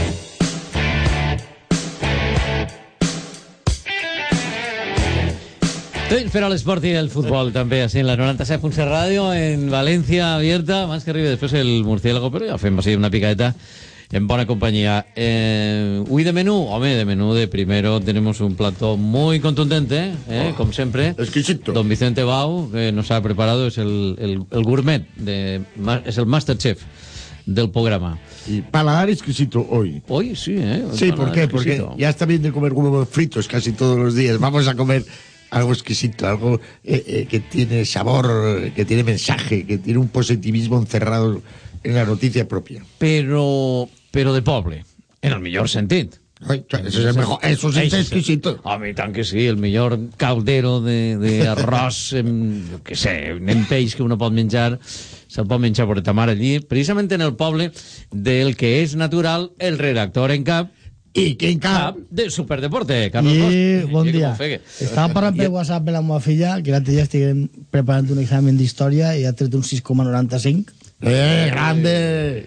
Però l'esport i el futbol també, així en la noranta-set punt set ràdio, en València abierta, más que arriba después el murciélago, però ja fem així una picadeta en bona compañía. Eh, hoy de menú, hombre, de menú de primero tenemos un plato muy contundente, ¿eh? Oh, como siempre. Exquisito. Don Vicente Bau, que nos ha preparado, es el, el, el gourmet, de, es el Masterchef del programa. Y paladar exquisito hoy. Hoy sí, ¿eh? Sí, ¿por qué? Exquisito. Porque ya está bien de comer huevos fritos casi todos los días. Vamos a comer algo exquisito, algo eh, eh, que tiene sabor, que tiene mensaje, que tiene un positivismo encerrado en la noticia propia. Però, però de poble, en el millor sentit. Eso es mejor, eso sí es exquisito. Home, i tant que sí, el millor caldero de, de arròs, en, jo què sé, en peix que uno pot menjar, se'l pot menjar per ta mare allí, precisament en el poble del que és natural el redactor en cap, i que en cap de Superdeporte, Carlos I, Bosch. bon dia. Estava parlant per WhatsApp amb la meva filla, que l'altre dia estiguem preparant un examen d'història i ha tret un sis coma noranta-cinc. Eh, grande!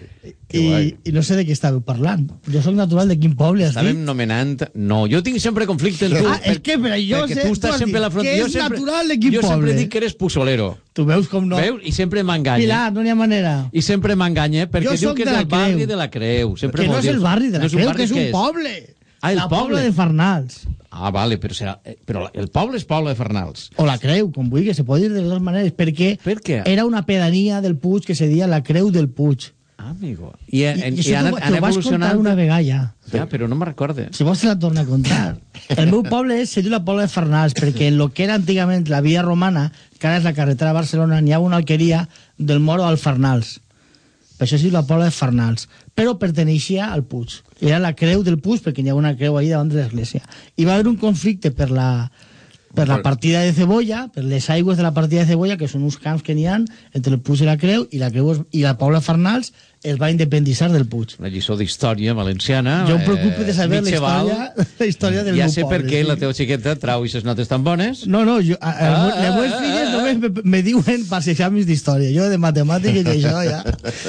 I, I no sé de què estàveu parlant. Jo sóc natural de quin poble has Estàvem dit? nomenant... No, jo tinc sempre conflicte amb tu. Ah, és que però jo perquè sé... tu estàs has sempre a la dit frontera. que Jo és sempre, natural de quin jo poble. sempre dic que eres pusolero. Tu veus com no? Veus? I sempre m'enganya. Pilar, no n'hi ha manera. I sempre m'enganya perquè Jo diu soc que és de la del barri Creu. de la Creu. Sempre Que no m'ho és el dius. barri de la No un Creu, barri, que és què un poble. Ah, el la poble. poble de Farnals. Ah, vale, però, serà, eh, però el poble és poble de Farnals. O la Creu, com vulgui, se pot dir de les dues maneres, perquè per què? Era una pedania del Puig que se deia la Creu del Puig. Ah, amigo. I, en, I, i, i això i han, t'ho- han t'ho vas evolucionat... contar una vegada ja. Ja, però no me'n recorde. Si vols te la torno a contar. El meu poble se diu la Pobla de Farnals perquè en lo que era antigament la via romana, que ara és la carretera de Barcelona, n'hi ha una alqueria del Moro al Farnals. Per això es diu la Pobla de Farnals. Però perteneixia al Puig. Era la creu del Puig perquè n'hi ha una creu ahí davant de l'església. I va haver un conflicte per la, per la partida de Cebolla, per les aigües de la partida de Cebolla, que són uns camps que n'hi ha entre el Puig i la Creu, i la Creu es, i la Pobla de Farnals es va independitzar del Puig. Una lliçó d'història valenciana. Jo em preocupo de saber la mig xaval. història, la història del Ja meu sé poble. per què sí. la teva xiqueta trau aquestes notes tan bones. No, no, jo, a, a, Ah, les meves ah, filles ah, només me, me diuen per si exàmens d'història. Jo de matemàtiques i això ja...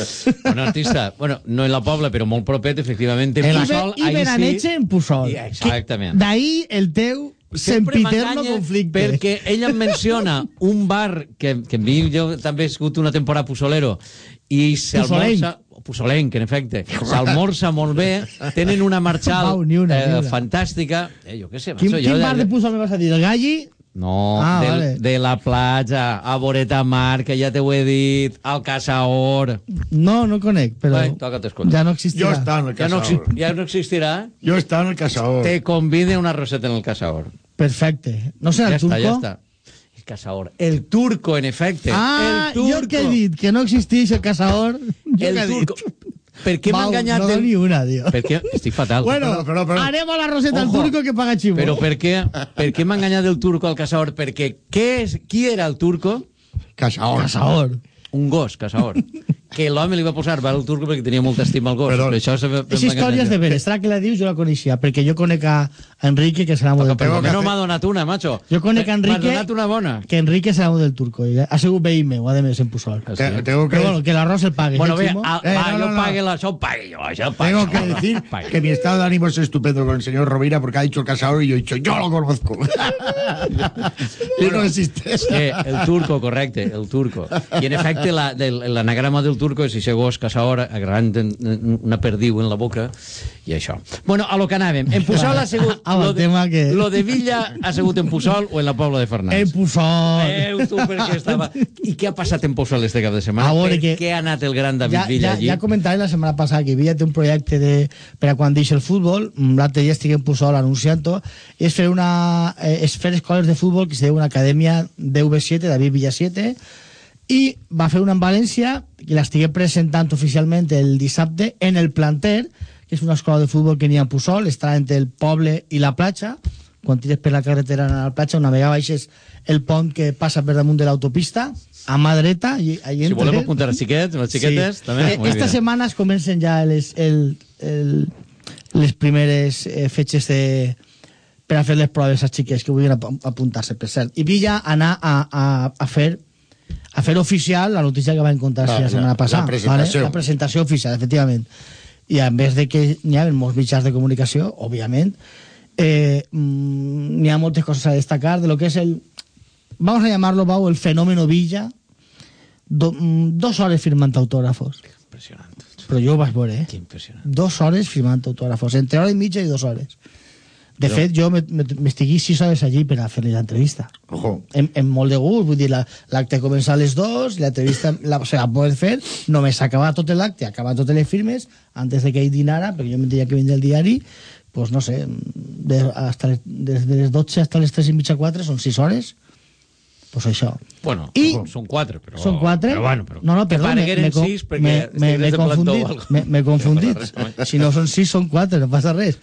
Un artista, bueno, no en la Pobla, però molt propet, efectivament, en I Puçol. I Beranetxe en Puçol. I, exactament. D'ahí el teu Sempre sempiterno m'enganya conflicte. perquè ella em menciona un bar que, que en vi, jo també he sigut una temporada pusolero i s'almorza... Pusolenc, en efecte. S'almorza molt bé, tenen una marxal Pau, ni una, eh, ni una. fantàstica. Eh, jo què sé, Quin, macho, quin jo, bar de Puçol me vas a dir? El Galli? No, Ah, del, vale. de la platja, a Boreta Mar, que ja t'ho he dit, al Casaor. No, no conec, però Bé, toca t'escolta. ja no existirà. Jo estava en el Ja no, Casaor. exi- ja no existirà? Jo estava en el Casaor. Te convide una roseta en el Casaor. Perfecte. No serà Ja el turco? està, ja està. El Casaor. El turco, en efecte. Ah, el turco. jo que he dit que no existeix el Casaor. Jo El que he turco. dit. Per què m'ha Pau, enganyat? no del- dono ni una, tio. Per què? Estic fatal. Bueno, Però, però, però. anem a la roseta al Ojo. turco que paga xivo. Però per què, per què m'ha enganyat el turco al Casaor? Perquè què és, qui era el turco? Casaor. Casaor. Un gos, Casaor. Que l'home li va posar va al turco perquè tenia molta estima al gos. Perdó. Per això se va- És m'ha històries enganyat. de veres. Tra que la dius, jo la coneixia, perquè jo conec a Enrique, que serà del Però turco. que no m'ha donat una, macho. Jo conec a M'ha Enrique, donat una bona. que Enrique serà del turco. i Ha sigut veí meu, a més, en Puçol. Ah, sí? Te- Tengo que, Però bueno, que l'arròs el pague. Bueno, ¿eh, bé, Chimo? a, Eh, va, no, yo no, no. pague la, això pague yo, això pague tengo yo, que decir pague. que mi estado de ánimo es estupendo con el señor Rovira porque ha dicho el Casaor y yo he dicho, yo lo conozco. Y no existe. Eh, el turco, correcte, el turco. I en efecte, la, del, l'anagrama del turco és ese gos Casaor agarrant en- en una perdiu en la boca i això. Bueno, a lo que anàvem. En Puçol ha sigut... Ah, el lo, de, tema que- lo de Villa ha sigut en Puçol o en la Pobla de Farnals? En Puçol. Veus tu per què estava... I què ha passat en Puçol este cap de setmana? A veure Per que- què ha anat el gran David Ja, Villa ja, allí? ja comentava la setmana passada que Villa té un projecte de, per a quan deixi el futbol, l'altre dia estic en Puçol anunciant-ho, i és fer, una, eh, és fer escoles de futbol que es diu una acadèmia D V siete, David Villa siete, i va fer una en València, i l'estigué presentant oficialment el dissabte en el Planter, que és una escola de futbol que n'hi ha a Puçol, està entre el poble i la platja. Quan tires per la carretera a la platja, una vegada baixes el pont que passa per damunt de l'autopista, a mà dreta, i ahí Si entres. volem apuntar els xiquets, les xiquetes, Sí. també. Eh, Muy Esta bien. setmana es comencen ja les, el, el, les primeres eh, fetges de, per a fer les proves als xiquets que vulguin ap apuntar-se, per cert. I Villa anar a, a, a fer a fer oficial la notícia que va encontrar La- la, la setmana la- passada. la presentació. ¿vale? La presentació oficial, efectivament. I a més de que n'hi ha molts mitjans de comunicació, òbviament, eh, mm, n'hi ha moltes coses a destacar de lo que és el, vamos a llamarlo, Pau, el fenómeno Villa. Do, mm, dos hores firmant autògrafos. Impressionant. Però jo ho vaig veure, eh? Que impressionant. Dos hores firmant autògrafos, entre hora i mitja i dos hores. De Però... fet, jo m'estigui sis hores allí per a fer-li l'entrevista. Ojo. En, en molt de gust, vull dir, l'acte la, comença a les dos, l'entrevista la, se va poder fer, només s'acaba tot l'acte, acaba totes les firmes, antes de que ell dinara, perquè jo me tenia que vindre el diari, pues no sé, de, hasta les, des de les dotze fins les tres i mitja, quatre, són sis hores, pues això. Bueno, I són quatre, però... Són quatre? Però bueno, però... No, no, perdó, que me, paregueren me, con- sis perquè me, me, estigués me de plantó o confundit. algo. Me, me confundit. Si no són sis, són quatre, no passa res.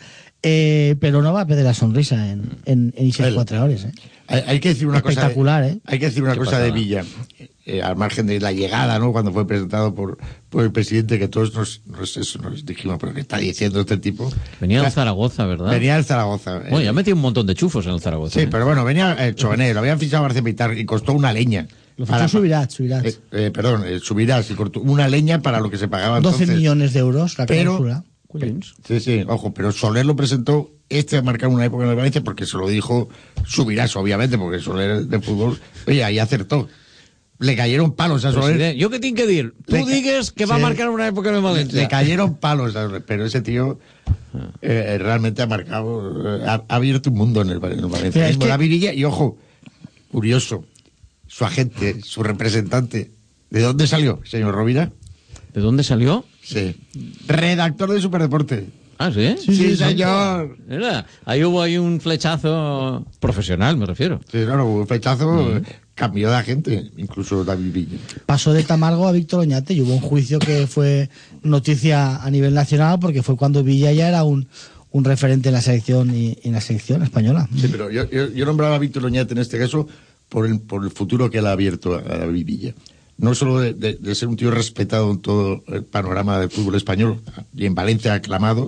Eh, pero no va a perder la sonrisa en, en, en esas cuatro horas. ¿eh? Hay, hay que decir una Espectacular, cosa. De, ¿eh? Hay que decir una ¿Qué cosa pasaba? de Villa, eh, al margen de la llegada, ¿no? Cuando fue presentado por, por el presidente, que todos nos, nos, eso, nos dijimos, pero ¿qué está diciendo este tipo? Venía O sea, del Zaragoza, ¿verdad? Venía del Zaragoza. Bueno, ya metí un montón de chufos en el Zaragoza. Sí, ¿eh? pero bueno, venía el Chovené, lo habían fichado a Barcepitar y costó una leña. Lo fichó Subirats, Subirats. Eh, eh, perdón, eh, Subirats, y cortó una leña para lo que se pagaba doce entonces. millones de euros la Pero- cláusula. Sí, sí, ojo, pero Soler lo presentó, este a marcar una época en el Valencia, porque se lo dijo Subirás, obviamente, porque Soler de fútbol, oye, ahí acertó. Le cayeron palos a Soler. President, yo qué tengo que decir, tú Le ca- digues que va a Sí. marcar una época en el Valencia. Le cayeron palos a Soler, pero ese tío eh, realmente ha marcado, eh, ha, ha abierto un mundo en el, en el Valencia. Mira, es que- La virilla, y ojo, curioso, su agente, su representante, ¿de dónde salió, señor Rovira? ¿De dónde salió? Sí. Redactor de Superdeporte. Ah, ¿sí? Sí, sí, señor. Mira, ahí hubo ahí un flechazo profesional, me refiero. Sí, claro, un flechazo, cambió de agente, incluso David Villa. Pasó de Tamargo a Víctor Oñate y hubo un juicio que fue noticia a nivel nacional porque fue cuando Villa ya era un, un referente en la selección y en la selección española. Sí, pero yo, yo, yo nombraba a Víctor Oñate en este caso por el, por el futuro que él ha abierto a David Villa. No solo de, de, de ser un tío respetado en todo el panorama del fútbol español y en Valencia aclamado,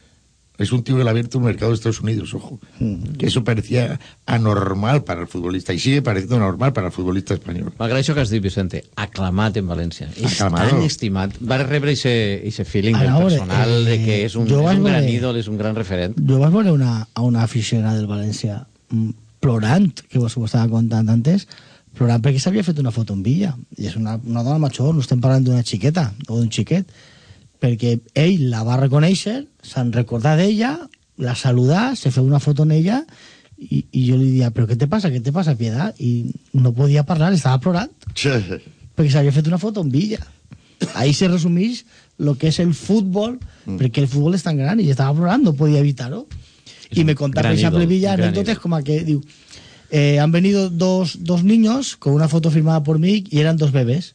es un tío que le ha abierto un mercado de Estados Unidos, ojo. Que eso parecía anormal para el futbolista y sigue pareciendo normal para el futbolista español. M'agrada això que has dit, Vicente. Aclamat en València. És Aclamado. tan estimat. Va rebre ese feeling A del veure, personal eh, de que és un, jo és vaig un gran veure- ídol, és un gran referent. Jo vaig veure una, a una aficionada del València mm, plorant, que vos ho estava contant antes, plorant perquè s'havia fet una foto amb Villa. I és una, una dona major, no estem parlant d'una xiqueta o d'un xiquet, perquè ell la va reconèixer, se'n recordà d'ella, la saludà, se feu una foto en ella i, i jo li dia, però què te passa, què te passa, Piedad? I no podia parlar, estava plorant perquè s'havia fet una foto amb Villa. Ahí se resumís lo que és el futbol, mm. perquè el futbol és tan gran i estava plorant, no podia evitar-ho. I me contà, per exemple, Villa, anécdotes como que diu, eh, han venido dos, dos niños con una foto firmada por mí y eran dos bebés.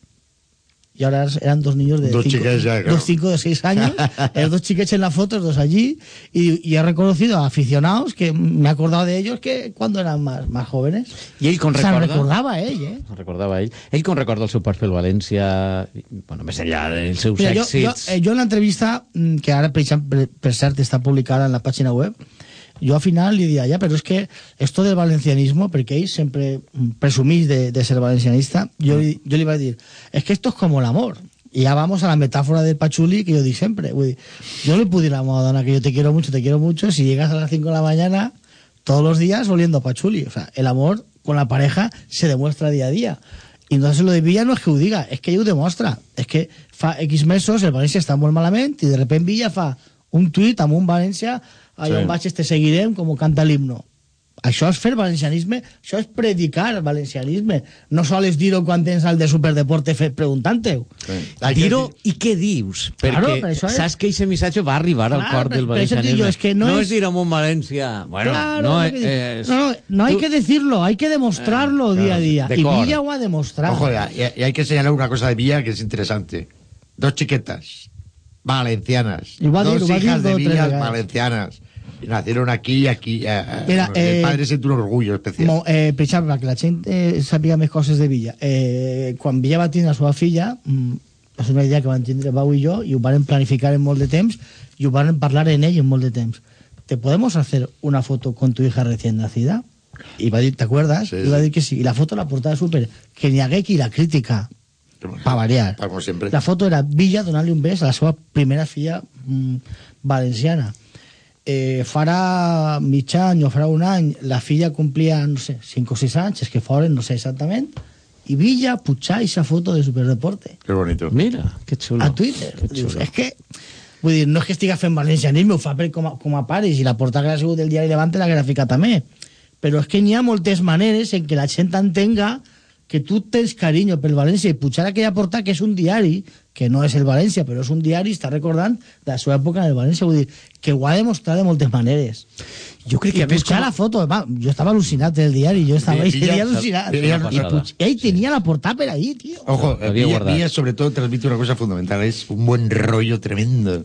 Y ahora eran dos niños de Dos cinco, chiques ya, claro. dos, cinco, de seis años. Los dos chiques en las fotos, dos allí. Y, y he reconocido a aficionados que me he acordado de ellos que cuando eran más, más jóvenes. I ell con Se'n recorda... recordava ell, eh? Se'n recordava ell. Ell con recorda el seu pas pel València, bueno, més enllà dels seus Mira, jo, jo, èxits... eh, jo en l'entrevista, mm, que ara, per, exemple, per cert, està publicada en la pàgina web, jo al final li diria, ja, però és que esto del valencianismo, perquè ell sempre mm, presumís de, de ser valencianista, jo, li- jo li vaig dir, es que esto es como el amor. Y ya vamos a la metáfora del pachuli que yo di siempre. Vull dir, yo le pudiera a la Madonna que yo te quiero mucho, te quiero mucho, si llegas a las cinco de la mañana, todos los días oliendo a pachuli. O sea, el amor con la pareja se demuestra día a día. Y entonces lo de Villa no es que ho diga, es que ell ho demostra. És que fa X mesos el València està molt malament i de repente Villa fa un tuit amb un València allà Sí. on vaig te seguirem com canta l'himno. Això és fer valencianisme, això és predicar valencianisme. No sols dir-ho quan tens al de Superdeporte fet preguntant-ho. Dir-ho i què dius? Perquè Claro, però això és- saps que aquest missatge va arribar al Claro, cor del però això et dic jo, valencianisme. és que no no és- és dir amb un València... Bueno, Claro, no, lo que dic. és... no, no, no hay tú- que decirlo, hay que demostrarlo Eh, día a claro, día. de Y cor. Villa ho ha demostrado. Ojo, y, y hay que señalar una cosa de Villa que es interesante. Dos chiquetas valencianas. Y va a dos dir- va a dir hijas de dos o tres Villas vegades. valencianas. Y nacieron aquí y aquí. eh, eh, Mira, el eh, padre siente un orgullo especial. Mo, eh, per exemple, que la gent eh, sàpiga més coses de Villa. Eh, quan Villa va tenir la seva filla, mm, és una idea que van tindre Pau i jo, i ho van planificar en molt de temps, i ho van parlar en ell en molt de temps. ¿Te podemos hacer una foto con tu hija recién nacida? Y va a decir, ¿te acuerdas? Sí, y va a sí. decir que sí. Y la foto la portada súper. Que ni hagué qui la crítica. Pa variar. Como siempre. La foto era Villa donant-li un bes a la seva primera filla mm, valenciana. Eh, farà mig any o farà un any la filla complia, no sé, cinc o sis anys, és que foren, no sé exactament, i Villa pujar aquesta foto de Superdeporte Qué bonito. Mira, que xulo. a Twitter. Que Dius, xulo. és que vull dir, no és que estiga fent valencianisme, ho fa per com a, com a pares, i la portada que ha sigut del diari Levante la gràfica també, però és que n'hi ha moltes maneres en què la gent entenga que tu tens carinyo pel València i pujar aquella portada que és un diari, que no és el València, però és un diari, està recordant de la seva època en el València, vull dir, que ho ha demostrat de moltes maneres. Jo crec que I a més pujar com- la foto, va, jo estava al·lucinat del diari, jo estava Villa- ese dia al·lucinat. Villa- I puig- ell tenia la portada per ahí, tío. Ojo, Lo había Villa, guardado. Villa sobre todo transmite una cosa fundamental, es un buen rollo tremendo.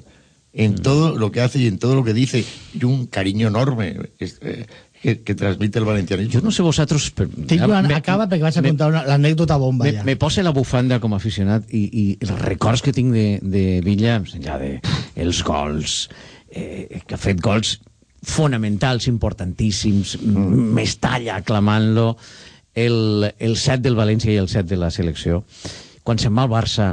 en todo lo que hace y en todo lo que dice, y un cariño enorme eh, que, que transmite el valencianismo. Jo no sé vosaltres... Per... Una, me, acaba perquè vaig a me, contar l'anècdota bomba me, ja. Me posa la bufanda com a aficionat i, i els records que tinc de, de Villa, ja de els gols, eh, que ha fet gols fonamentals, importantíssims, mm. Mestalla aclamant-lo, el, el set del València i el set de la selecció. Quan se'n va al Barça,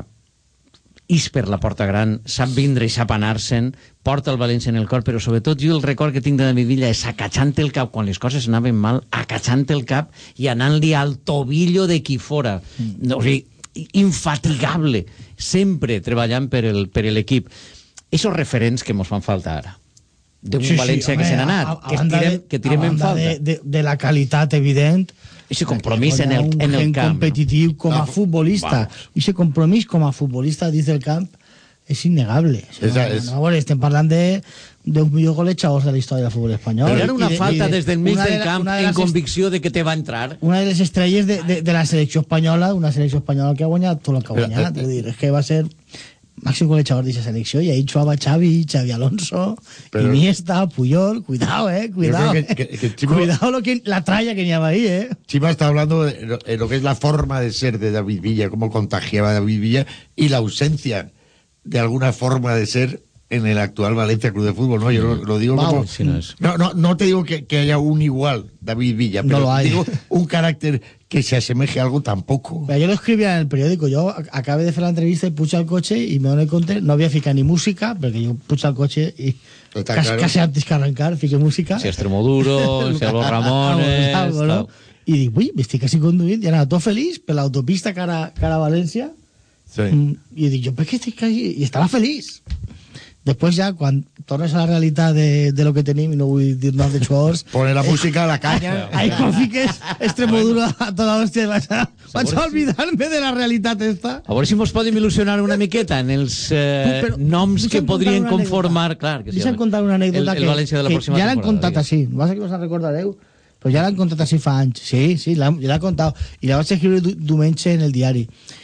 is per la porta gran, sap vindre i sap anar-se'n, porta el València en el cor, però sobretot jo el record que tinc de David Villa és acatxant el cap, quan les coses anaven mal, acatxant el cap i anant-li al tobillo de qui fora. Mm. O sigui, infatigable, sempre treballant per el, per l'equip. Esos referents que mos fan falta ara. D'un sí, València sí, que se n'ha anat, a, a que tirem, de, que tirem en falta. De, de, de la qualitat evident, ese compromís en el, en el camp, competitiu com a no, futbolista, i ese compromís com a futbolista dins del camp és innegable. O sea, es, no, no, estem parlant de d'un millor golejador de la història del futbol espanyol. Però era una de, falta de, des del mig del camp de en convicció de que te va entrar. Una de les estrelles de, de, de la selecció espanyola, una selecció espanyola que ha guanyat tot el que ha guanyat. Però, dir, és que va ser màxim golejador d'aquesta selecció, i ahí jugava Xavi, Xavi Alonso, pero, Iniesta, Puyol, cuidado, eh, cuidado. Que, que, que Chimo, cuidado lo que, la tralla que lleva ahí, eh. Chima está hablando de lo, de lo que es la forma de ser de David Villa, cómo contagiaba a David Villa, y la ausencia de alguna forma de ser en el actual Valencia Club de Fútbol, ¿no? Yo lo, lo digo wow, como... Si no, es... no, no, no te digo que, que haya un igual David Villa, pero no lo hay. Digo un carácter que se asemeje a algo tampoco. Mira, yo lo escribía en el periódico, yo acabé de hacer la entrevista y puse al coche y me doné cuenta, no había ficar ni música, porque yo puse al coche y casi, claro. casi antes que arrancar fiqué música. Si Extremoduro, si Los Ramones... algo, ¿no? Y digo, uy, me estic casi conduint, i anava tot feliç per l'autopista cara, cara a València. Sí. I dic, jo per què estic casi... I estava feliç. Després ja, quan tornes a la realitat de, de lo que tenim, i no vull dir noms de jugadors... Pone la música a la caña... Ahí quan fiques Extremoduro a toda hòstia, vaig a, vaig a olvidar-me de la realitat esta. A veure si mos podem il·lusionar una miqueta en els eh, Però, noms que podrien conformar... Clar, que sí, deixa'm contar una anècdota el, el València de la que, pròxima que ja l'han temporada. contat així, no sé que us en recordareu, però ja l'han contat així fa anys. Sí, sí, ja l'han contat. I la vaig escriure diumenge en el diari.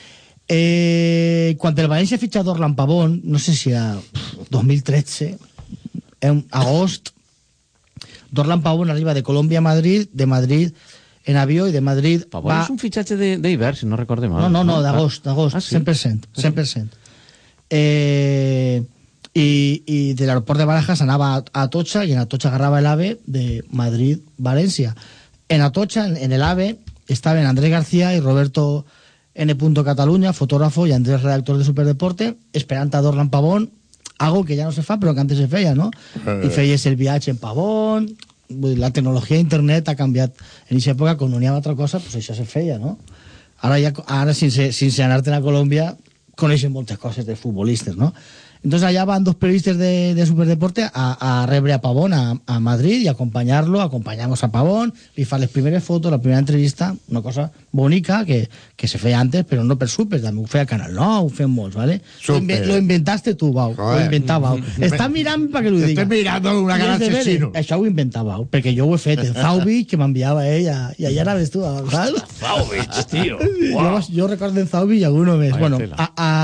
Eh, quan el València fitxa d'Orlan Pavón, no sé si a dos mil tretze, en agost, d'Orlan Pavón arriba de Colòmbia a Madrid, de Madrid en avió i de Madrid... Pavón va... és un fitxatge d'hivern, si no recorde mal. No, no, no, d'agost, d'agost, ah, sí? cent per cent, cent per cent. Eh, i, i de l'aeroport de Barajas anava a Atocha i en Atocha agarrava l'AVE de Madrid-València. En Atocha, en el AVE, estaven Andrés García i Roberto N. Cataluña, fotógrafo, i Andrés, redactor de Superdeporte, esperant a d'Orlan Pavón, algo que ja no se fa, però que antes se feia, no? I feies el viatge en Pavón, la tecnologia d'internet ha canviat. En aquesta època, quan no n'hi havia altra cosa, pues això se feia, no? Ara, ja, ara sense, sense anar-te'n a Colòmbia, coneixen moltes coses de futbolistes, no? Entonces allá van dos periodistas de, de Superdeporte a, a rebre a Pavón a, a Madrid y acompañarlo, acompañamos a Pavón, li fa les primeres fotos, la primera entrevista, una cosa bonica que, que se feia antes, pero no per Super, també ho feia Canal nou, ho feien molts, ¿vale? Lo, inve lo inventaste tu, Bau, Joder. Lo inventava Bau. Estàs mirant perquè que ho diga. Estàs mirant una cara asesino. Això ho inventava Bau, perquè jo ho he fet en Zaubic, que m'enviava ell, i allà anaves tu, saps? Zaubic, tio. Wow. Jo, jo recordo en Zaubic i alguno més. Vaya bueno, a... a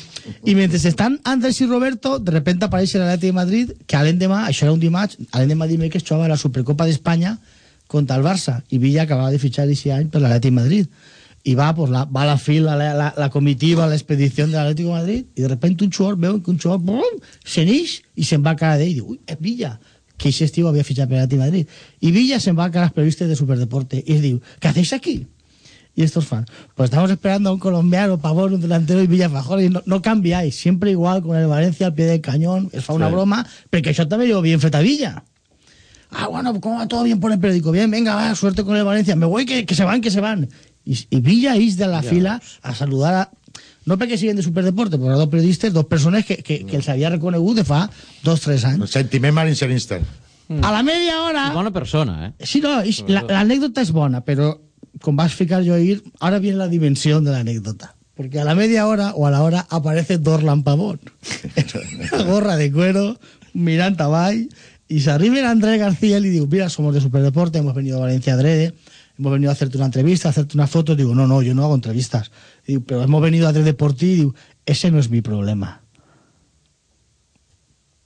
i mentre estan Andrés i Roberto, de repente apareix l'Atlètic de Madrid, que a l'endemà, això era un dimarts, a l'endemà dimecres jugava la Supercopa d'Espanya contra el Barça, i Villa acabava de fitxar aquest any per l'Atlètic de Madrid. I va, pues, la, va a la fila, la, la, la comitiva, la expedició de l'Atlètic de Madrid, i de repente un jugador veu que un jugador se n'ix i se'n va a cara d'ell, i diu, ui, és Villa, que aquest estiu havia fitxat per l'Atlètic de Madrid. I Villa se'n va a cara als periodistes de Superdeporte, i es diu, ¿qué hacéis aquí? Y estos fans, pues estamos esperando a un colombiano, Pavón, un delantero y Villafajor, y no, no cambiáis, siempre igual con el Valencia al pie del cañón, es fa una sí. broma, porque yo también llevo bien fet a Villa. Ah, bueno, ¿cómo va todo bien por el periódico? Bien, venga, va, suerte con el Valencia, me voy, que, que se van, que se van. Y, y Villa is de la ya fila a saludar a... No perquè siguen de Superdeporte, però dos periodistes, dos persones que, que, que els havia reconegut de fa dos, tres anys. El sentiment valencianista. A la media hora... És bona persona, eh? Sí, no, l'anècdota la, és bona, però... Con vas a ficar yo a ir, ahora viene la dimensión de la anécdota. Porque a la media hora o a la hora aparece d'Orlan Pavón. Una gorra de cuero, mirando avall, y se arriba Andrés García y le digo, mira, somos de Superdeporte, hemos venido a Valencia adrede, hemos venido a hacerte una entrevista, a hacerte una foto. Digo, no, no, yo no hago entrevistas. Digo, pero hemos venido adrede por ti. Digo, ese no es mi problema.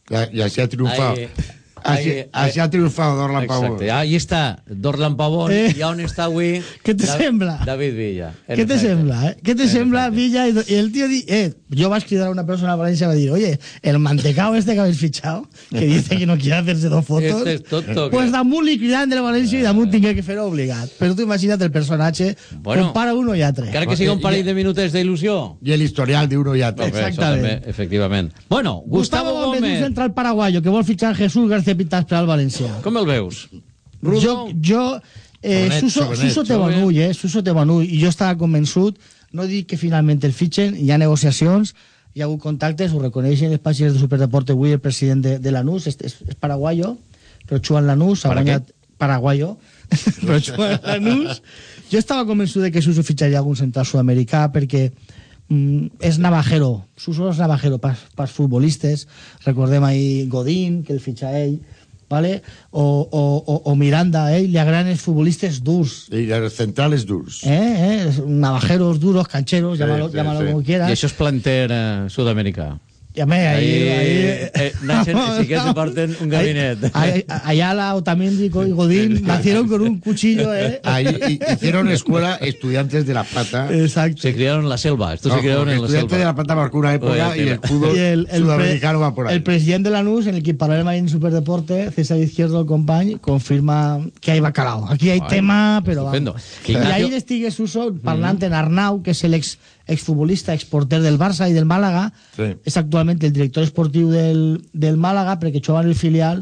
Y así ha triunfado. Ahí, Así, ahí, así ahí, ha triunfado Dorlan Pavón. Exacte, ahí està Dorlan Pavón Eh. i on està avui Què te Da- sembla? David Villa. En ¿Qué te efecte. sembla? Eh? ¿Qué te sembla, Villa? Y el tío, di eh, yo vas a escribir a una persona a Valencia y va a decir, oye, el mantecao este que habéis fichado, que dice que no quiere hacerse dos fotos, Este és tonto, pues que- damunt li cridan del València i damunt tingué que fer-ho obligat. Però tu imagina't el personatge, Bueno, compara uno i altre. Encara que siga un parell de minutets d'il·lusió. Y el historial de uno y otro. Hombre, eso també, efectivament. Bueno, Gustavo, Gustavo Gómez, un Gómez. central paraguayo que vol fitxar Jesús García Pitas per al València. Com el veus? Rudo? Jo, jo eh, Jovenet, Suso, jovenet, Suso té bon jove. ull, eh? Suso té bon ull, i jo estava convençut, no dic que finalment el fitxen, hi ha negociacions, hi ha hagut contactes, ho reconeixen les pàgines de Superdeporte avui, el president de, de Lanús, és, és, és paraguayo, però juga en Lanús, ha ¿Para guanyat paraguayo, però juga en Lanús. Jo estava convençut de que Suso fitxaria algun central sud-americà perquè mm, és navajero, Suso és navajero pels, pels futbolistes, recordem ahir Godín, que el fitxa ell, ¿vale? O, o, o, o Miranda, eh? Le agradan los futbolistas durs. Y los centrales duros. ¿Eh? ¿Eh? Navajeros, duros, cancheros, Sí, llámalo, sí, llámalo sí. como I quieras. això és planter eh, sud-americà. Llame, ahí, Ahí, ahí, eh, nacen, si que se parten un gabinet. Ahí- Ayala, Otamendi y Godín nacieron con un cuchillo, ¿eh? Ahí hi- hicieron escuela estudiantes de La Plata. Exacto. Se criaron en la selva. Estos se Ojo, criaron en la estudiantes de selva. La Plata marcó una época Oye, y el fútbol Y el, el, sudamericano pre- va por ahí. el presidente de Lanús, en el que parlem ahí en Superdeporte, César Izquierdo, el company, confirma que hay bacalao. Aquí hay Ay, tema, pero estupendo. vamos. Que Y Ignacio- ahí estigué Suso, parlant en Arnau, que es el ex exfutbolista, exporter del Barça y del Málaga, Sí. es actualmente el director esportiu del, del Málaga, perquè juga en el filial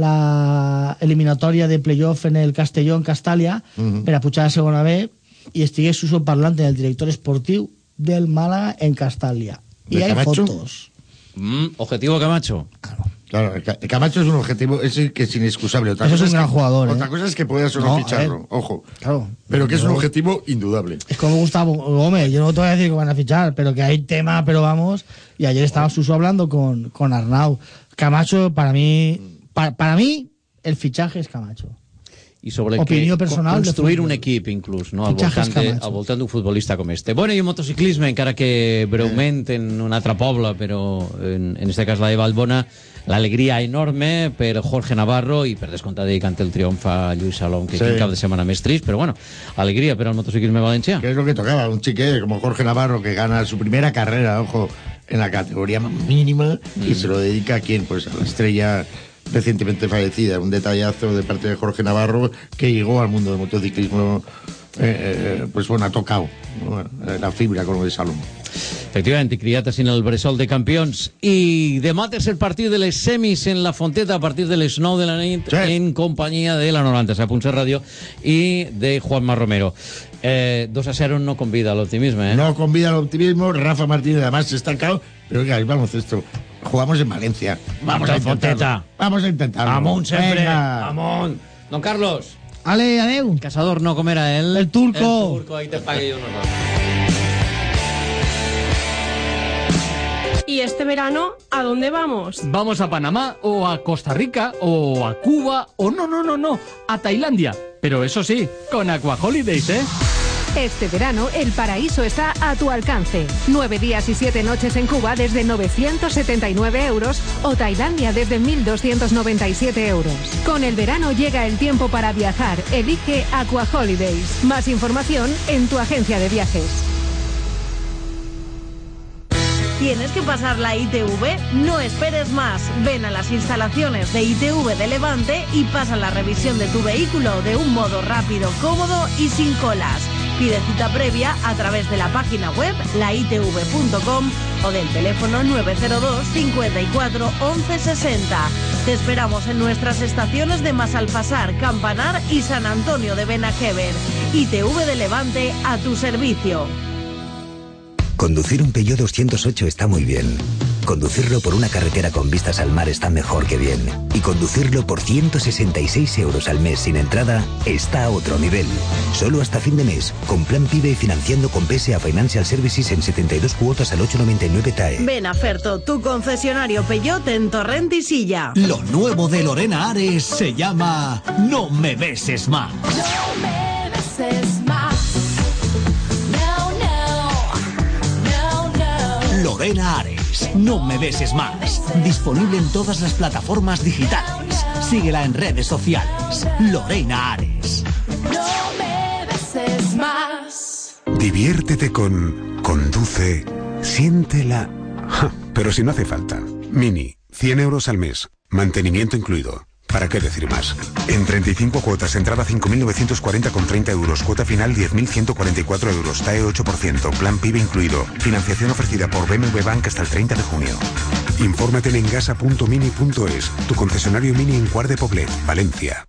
la eliminatòria de playoff en el Castelló, en Castàlia, Mhm. per a pujar a segona B, i estigué Suso parlant en el director esportiu del Málaga en Castàlia. ¿De Y hay Camacho? fotos. Mm, objetivo Camacho. Claro, el Ca- el Camacho es un objetivo, es el que es inexcusable. Otra Eso cosa es un gran que- jugador, ¿eh? Otra cosa es que puedas o no, No, a ficharlo, ver. ojo. Claro. Pero que es un Yo- objetivo indudable. Es como Gustavo Gómez, yo no te voy a decir que van a fichar, pero que hay tema, pero vamos. Y ayer estaba Suso hablando con, con Arnau. Camacho, para mí, para, para mí, el fichaje es Camacho. I sobre Opinió que personal de construir futbol. un equip inclús no? al, Fitxajes voltant de, Camacho. al voltant d'un futbolista com este. Bueno, i un motociclisme, encara que breument en un altre poble, però en, en este cas la de Vallbona, l'alegria enorme per Jorge Navarro i per descomptat dedicant el triomf a Lluís Salom, que Sí. sí. cap de setmana més trist, però bueno, alegria per al motociclisme valencià. Que es lo que tocaba, un chique como Jorge Navarro que gana su primera carrera, ojo, en la categoría mínima y se lo dedica a quién, pues a la estrella recientemente fallecida. Un detallazo de parte de Jorge Navarro que llegó al mundo del motociclismo, eh, eh, pues bueno, ha tocado, ¿no? Eh, la fibra con lo de Salom. Efectivament, i criat en el Bressol de Campions. I demà tercer partit de les semis en la Fonteta a partir de les nou de la nit Sí. en companyia de la noranta set punt set Ràdio i de Juanma Romero. Eh, dos a cero no convida al optimisme, ¿eh? No convida al optimismo, Rafa Martínez además está estancado, pero oiga, vamos esto, jugamos en Valencia. Vamos a intentarlo. Fonteta. Vamos a intentarlo. Amunt sempre, Venga. amunt. Don Carlos, Ale, adeu. Cazador no, com era él? El turco. El turco, ahí te pague yo unos dos. ¿Y este verano a dónde vamos? Vamos a Panamá o a Costa Rica o a Cuba o no, no, no, no, a Tailandia. Pero eso sí, con Aqua Holidays, ¿eh? Este verano, el paraíso está a tu alcance. Nueve días y siete noches en Cuba desde novecientos setenta y nueve euros o Tailandia desde mil doscientos noventa y siete euros. Con el verano llega el tiempo para viajar. Elige Aqua Holidays. Más información en tu agencia de viajes. ¿Tienes que pasar la I T V? No esperes más. Ven a las instalaciones de I T V de Levante y pasa la revisión de tu vehículo de un modo rápido, cómodo y sin colas. Pide cita previa a través de la página web la i t v punto com o del teléfono nueve cero dos, cincuenta y cuatro, once sesenta. Te esperamos en nuestras estaciones de Masalfasar, Campanar y San Antonio de Benajever. I T V de Levante a tu servicio. Conducir un Peugeot doscientos ocho está muy bien. Conducirlo por una carretera con vistas al mar está mejor que bien. Y conducirlo por ciento sesenta y seis euros al mes sin entrada está a otro nivel. Solo hasta fin de mes, con plan PIBE y financiando con P S A Financial Services en setenta y dos cuotas al ocho noventa y nueve T A E. Ven a Ferto, tu concesionario Peugeot en Torrent y Silla. Lo nuevo de Lorena Ares se llama No me beses más. No me beses más. No, no, no, no. Lorena Ares. Ares, no me beses más. Disponible en todas las plataformas digitales. Síguela en redes sociales. Lorena Ares. No me beses más. Diviértete con Conduce, siéntela. Ja, pero si no hace falta. Mini, cien euros al mes. Mantenimiento incluido. ¿Para qué decir más? En treinta y cinco cuotas, entrada cinco mil novecientos cuarenta con treinta euros, cuota final diez mil ciento cuarenta y cuatro euros, T A E ocho por ciento, plan P I B incluido. Financiación ofrecida por B M W Bank hasta el treinta de junio. Infórmate en engasa punto mini punto es, tu concesionario Mini en Quart de Poblet, Valencia.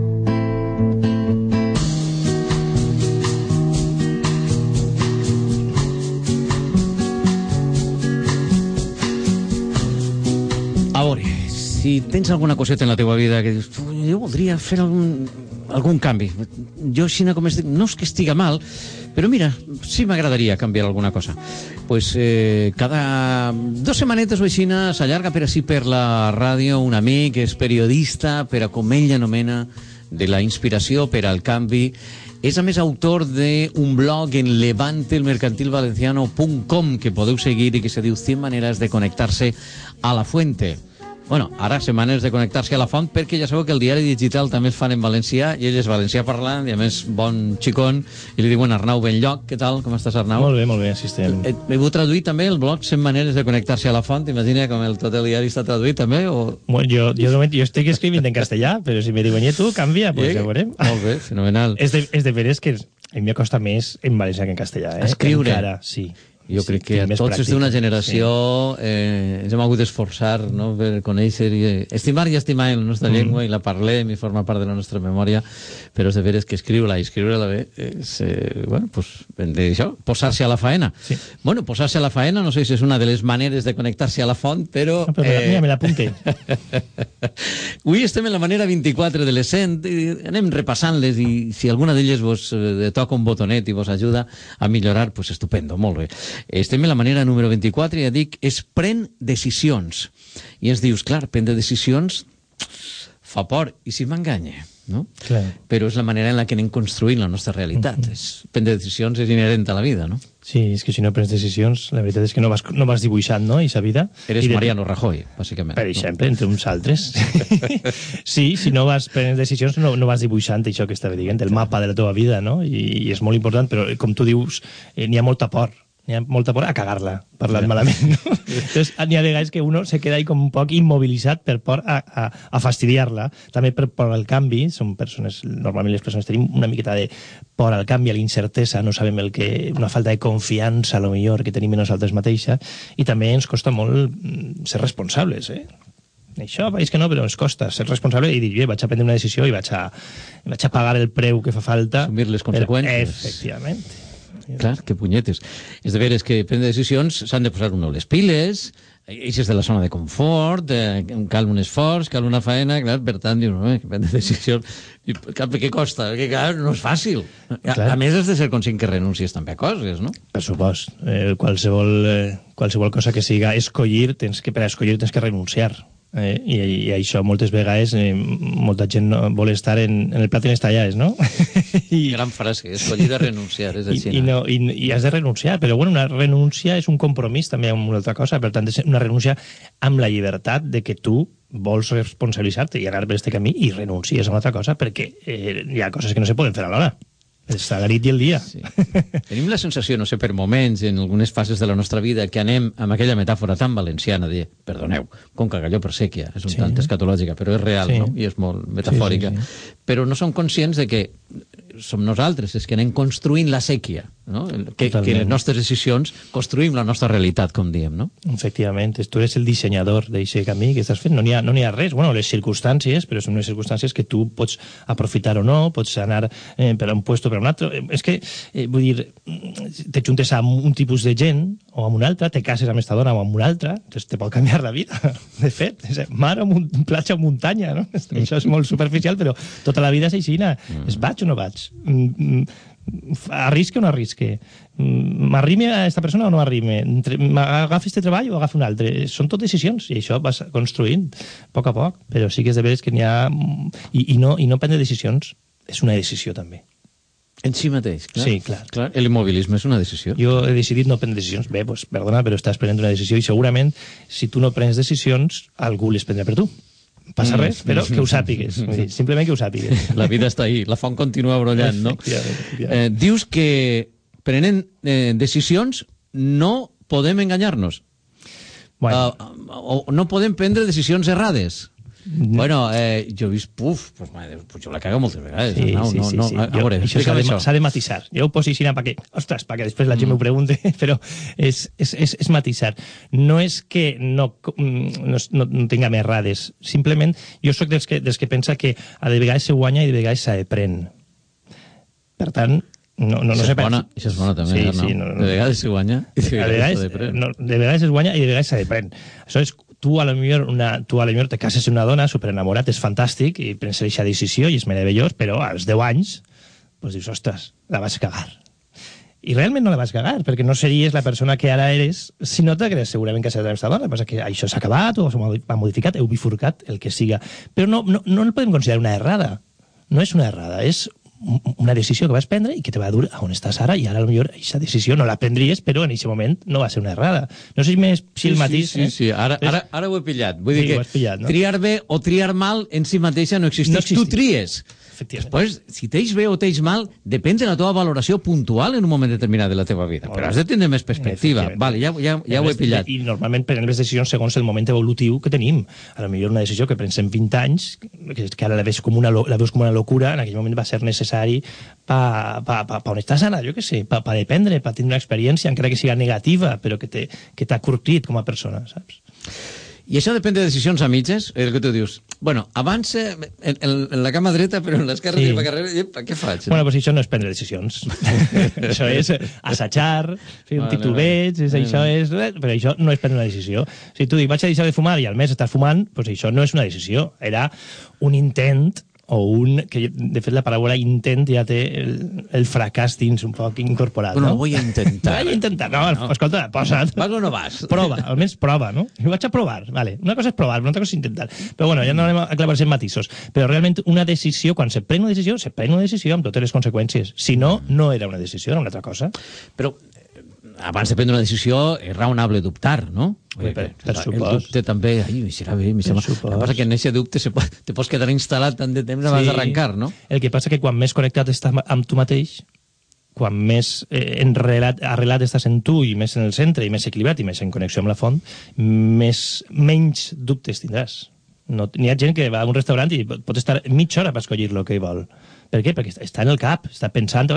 A veure, si tens alguna coseta en la teva vida que dius, jo voldria fer algun, algun canvi. Jo, així com estic, no és que estiga mal, però mira, sí m'agradaria canviar alguna cosa. Pues eh, cada dos setmanetes o així s'allarga per així per la ràdio un amic que és periodista, per a com ell anomena, de la inspiració per al canvi. És a més autor d'un blog en levante el mercantil valenciano punt com que podeu seguir i que se diu cien maneras de conectarse a la fuente. Bueno, ara setmanes de connectar-se a la font, perquè ja sabeu que el diari digital també es fan en valencià, i ell és valencià parlant, i a més bon xicón, i li diuen Arnau Benlloc. Què tal? Com estàs, Arnau? Molt bé, molt bé, així estem. He vau traduir també el blog cent maneres de connectar-se a la font, imagina com el, tot el diari està traduït també, o... Bueno, jo, jo, jo estic escrivint en castellà, però si me diuen, i tu, canvia, pues ja ho veurem. Molt bé, fenomenal. És de, és de veres que a mi m'acosta més en valencià que en castellà, eh? Escriure. Encara, sí. Jo sí, crec que a tots és d'una generació sí. eh, ens hem hagut d'esforçar, no?, per conèixer i estimar i estimar la nostra mm. llengua, i la parlem i forma part de la nostra memòria, però és de veres que escriure-la i escriure-la bé és, eh, bueno, pues, això, posar-se a la faena. Sí. Bueno, posar-se a la faena no sé si és una de les maneres de connectar-se a la font, però... No, però eh... mira, me l'apunte. Avui estem en la manera vint-i-quatre de les cent, anem repassant-les, i si alguna d'elles vos eh, toca un botonet i vos ajuda a millorar, pues estupendo, molt bé. Estem en la manera número vint-i-quatre, i ja dic, es pren decisions. I ens dius, clar, prendre decisions fa por, i si m'enganya, no? Clar. Però és la manera en la que anem construint la nostra realitat. Mm-hmm. es, prendre decisions és inherent a la vida, no? Sí, és que si no prens decisions, la veritat és que no vas, no vas dibuixant, no?, aquesta vida. Eres de... Mariano Rajoy, bàsicament. Per exemple, no? Entre uns altres. Sí, si no vas prenent decisions, no, no vas dibuixant això que estava dient, el mapa de la teva vida, no? I, i és molt important, però com tu dius, eh, n'hi ha molta por. N'hi ha molta por a cagar-la, parlant sí. malament, no? Entonces, n'hi ha vegades que uno se queda ahí com un poc immobilitzat per por a, a, a fastidiar-la. També per por al canvi, som persones, normalment les persones tenim una miqueta de por al canvi, a la incertesa, no sabem el que... una falta de confiança, a lo millor, que tenim en nosaltres mateixes, i també ens costa molt ser responsables, eh? Això, és que no, però ens costa ser responsable i dir, jo vaig a prendre una decisió i vaig a, vaig a pagar el preu que fa falta. Assumir les conseqüències. Efectivament. Clar, que punyetes. És de veres que prendre decisions s'han de posar uno les piles, eixes de la zona de confort, eh, cal un esforç, cal una faena, clar, per tant, dius, no, que prendre decisions, i, clar, què costa? Que clar, no és fàcil. A, a més, has de ser conscient que renuncies també a coses, no? Per supost. Eh, qualsevol, eh, qualsevol cosa que siga escollir, tens que, per a escollir tens que renunciar. Eh, i, i això moltes vegades eh, molta gent no vol estar en, en el plat i les tallades, no? I, gran frase, escollir de renunciar, és així. I, i, no, i, I has de renunciar, però bueno, una renúncia és un compromís també amb una altra cosa, per tant és una renúncia amb la llibertat de que tu vols responsabilitzar-te i anar per aquest camí i renuncies a una altra cosa, perquè eh, hi ha coses que no se poden fer alhora. Està la nit i el dia. Sí. Tenim la sensació, no sé, per moments, en algunes fases de la nostra vida, que anem amb aquella metàfora tan valenciana de, perdoneu, com cagalló per sèquia, és un sí. tant escatològica, però és real, sí. no? I és molt metafòrica. Sí, sí, sí. Però no som conscients de que som nosaltres, és que anem construint la sèquia, no? Que, que les nostres decisions construïm la nostra realitat, com diem, no? Efectivament, tu eres el dissenyador d'aquest camí que estàs fent, no n'hi ha, no n'hi ha res, bueno, les circumstàncies, però són unes circumstàncies que tu pots aprofitar o no, pots anar eh, per un puesto per un altre, és que, eh, vull dir, te juntes amb un tipus de gent o amb un altre, te cases amb esta dona o amb una altra, doncs te pot canviar la vida, de fet, és mar o platja o muntanya, no? Això és molt superficial, però tota la vida és així, mm. es vaig o no vaig? Arrisque o no arrisque? M'arrime a aquesta persona o no m'arrime? Agafi este treball o agafi un altre? Són tot decisions, i això vas construint a poc a poc, però sí que és de veres que n'hi ha... I, i, no, i no prendre decisions és una decisió també. En si mateix, clar. Sí, clar. clar. L'immobilisme és una decisió. Jo he decidit no prendre decisions. Bé, doncs, perdona, però estàs prenent una decisió i segurament, si tu no prens decisions, algú les prendrà per tu. Passa res, però que ho sàpigues. Simplement que ho sàpigues. La vida està ahí, la font continua brollant, no? Eh, dius que prenent eh, decisions no podem enganyar-nos. Bueno. Uh, o no podem prendre decisions errades. Mm. Bueno, eh, jo he vist, puf, pues, madre, pues jo la cago moltes vegades. Sí, no, sí, no, sí, no, sí. A, a veure, això s'ha de, això. s'ha de matisar. Jo ho poso així perquè, ostres, perquè després la gent mm. m'ho pregunte, però és, és, és, és matisar. No és que no, no, no, no tinguem errades, simplement jo sóc dels que, dels que pensa que a de vegades se guanya i de vegades s'aprèn. Per tant, no, no, no això, sé és bona, això és bona també, sí, Arnau. Sí, no, no. De vegades se guanya i de vegades s'aprèn. No, de vegades es guanya i de vegades s'aprèn. Això és, tu a lo millor, una, tu a lo millor te cases amb una dona superenamorat, és fantàstic i prens aquesta decisió i és meravellós, però als deu anys pues dius, ostres, la vas cagar. I realment no la vas cagar, perquè no series la persona que ara eres si no t'hagués segurament casat amb aquesta dona. Passa que això s'ha acabat o s'ha modificat, heu bifurcat, el que siga. Però no, no, no el podem considerar una errada. No és una errada, és una decisió que vas prendre i que te va dur a on estàs ara, i ara potser aquesta decisió no la prendries, però en aquest moment no va ser una errada. No sé si m'he si el matís... Sí, sí, sí. Ara, ara, ara ho he pillat. Vull dir sí, que pillat, no? triar bé o triar mal en si mateixa no existeix. No existeix. Tu tries. Després, si teix bé o teix mal, depèn de la teva valoració puntual en un moment determinat de la teva vida. Però has de tindre més perspectiva. Vale, ja, ja, ja ho he pillat. I normalment prenem les decisions segons el moment evolutiu que tenim. A lo millor una decisió que prens en vint anys, que ara la veus com una, la veus com una locura, en aquell moment va ser necessari pa, pa, pa, pa on estàs ara, jo què sé, pa, pa dependre, pa tenir una experiència, encara que siga negativa, però que t'ha curtit com a persona, saps? I això depèn de decisions a mitges, el que tu dius. Bueno, abans eh, en, en la cama dreta, però en l'esquerra sí. I per carrera, epa, què faig? Bueno, doncs això no és prendre decisions. Això és assajar, fer un vale, titubeig, vale. Això és... Però això no és prendre una decisió. Si tu dius, vaig a deixar de fumar i al mes estàs fumant, doncs això no és una decisió. Era un intent o un... que de fet la paraula intent ja té el, el fracàs dins un poc incorporat, bueno, no? Bueno, vull intentar. Vull intentar, no, no. Escolta, posa't. Vas o no vas? Prova, almenys prova, no? Jo vaig a provar, vale. Una cosa és provar, una altra cosa és intentar. Però bueno, ja no anem a clavar-se en matisos. Però realment una decisió, quan se pren una decisió, se pren una decisió amb totes les conseqüències. Si no, no era una decisió, era una altra cosa. Però abans de prendre una decisió és raonable dubtar, no? Per, per, per el supòs. dubte també, ai, mi serà bé, mi serà... El que passa que en aquest dubte se pot, te pots quedar instal·lat tant de temps abans sí. d'arrencar, no? El que passa que quan més connectat estàs amb tu mateix, quan més eh, enrelat, arrelat estàs en tu i més en el centre i més equilibrat i més en connexió amb la font, més, menys dubtes tindràs. No, n'hi ha gent que va a un restaurant i pot estar mitja hora per escollir el que vol. Per què? Perquè està en el cap, està pensant,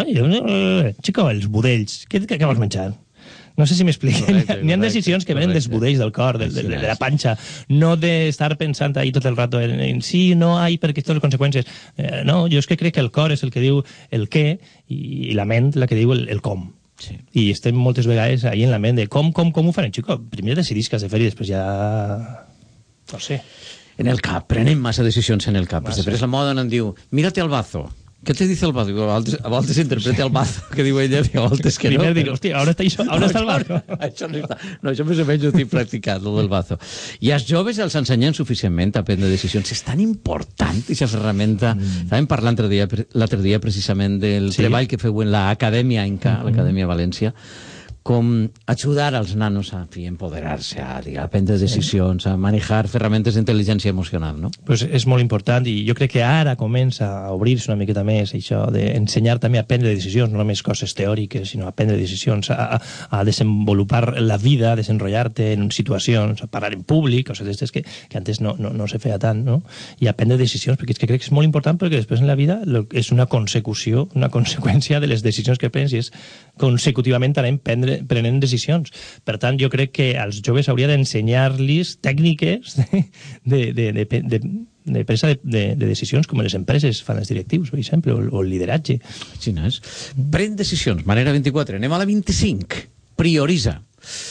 xico, els budells, què, què vols menjar? No sé si m'explico. N'hi ha decisions que venen dels budells del cor, de, de, de la panxa, no d'estar pensant ahí tot el rato en, en sí, no, ai, perquè totes les conseqüències. Eh, no, jo és que crec que el cor és el que diu el què i, i la ment la que diu el, el com. Sí. I estem moltes vegades ahí en la ment de com, com, com ho farem, xico? Primer decidís que has de fer i després ja... No sé. En el cap, prenem massa decisions en el cap. Després la moda em diu, mírate al bazo. ¿Qué te dice el bazo? A voltes, a voltes interpreta el bazo, que diu ella, i a voltes que no. Primer dic, hòstia, on està això? On no, està el bazo? No, això no està. No, això més o menys ho tinc practicat, el del bazo. I als joves els ensenyen suficientment a prendre decisions. És tan important, aquesta ferramenta. Mm. Estàvem parlant l'altre dia, l'altre dia precisament del sí. treball que feu en l'Acadèmia Inca, mm. l'Acadèmia València, com ajudar als nanos a fi, empoderar-se, a, a prendre decisions, a manejar ferramentes d'intel·ligència emocional, no? Pues és molt important i jo crec que ara comença a obrir-se una miqueta més això d'ensenyar també a prendre decisions, no només coses teòriques, sinó a prendre decisions, a, a desenvolupar la vida, a desenrotllar-te en situacions, a parlar en públic, coses d'aquestes que, que antes no, no, no se feia tant, no? I a prendre decisions, perquè és que crec que és molt important perquè després en la vida és una consecució, una conseqüència de les decisions que prens i és consecutivament anem prendre prenent decisions. Per tant, jo crec que als joves hauria d'ensenyar-los tècniques de, de, de, de, de presa de, de, de decisions com les empreses fan els directius, per exemple, o, o el lideratge. Sí, no és? Pren decisions, manera vint-i-quatre. Anem a la vint-i-cinc. Prioritza.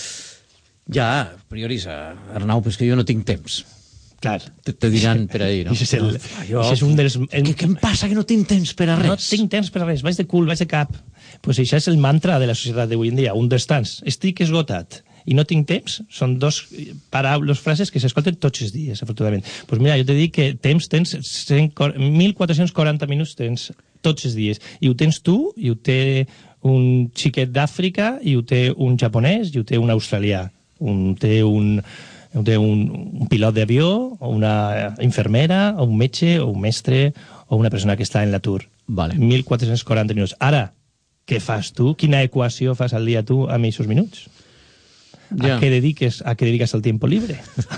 Ja, prioritza. Arnau, però és que jo no tinc temps. Clar. Te, te diran per ahir, no? Això és, el, no, jo, és un dels... Què, què em passa que no tinc temps per a res? No tinc temps per a res, vaig de cul, vaig de cap. Pues això és el mantra de la societat d'avui en dia, un dels tants. Estic esgotat i no tinc temps, són dos paraules, frases que s'escolten tots els dies, afortunadament. Pues mira, jo te dic que temps tens mil quatre-cents quaranta minuts tens tots els dies. I ho tens tu, i ho té un xiquet d'Àfrica, i ho té un japonès, i ho té un australià. Un, té un, ho té un, un pilot d'avió, o una infermera, o un metge, o un mestre, o una persona que està en l'atur. Vale. mil quatre-cents quaranta minuts. Ara, què fas tu? Quina equació fas al dia tu amb aquests minuts? Ja. ¿A qué dediques, a qué dedicas el tiempo libre?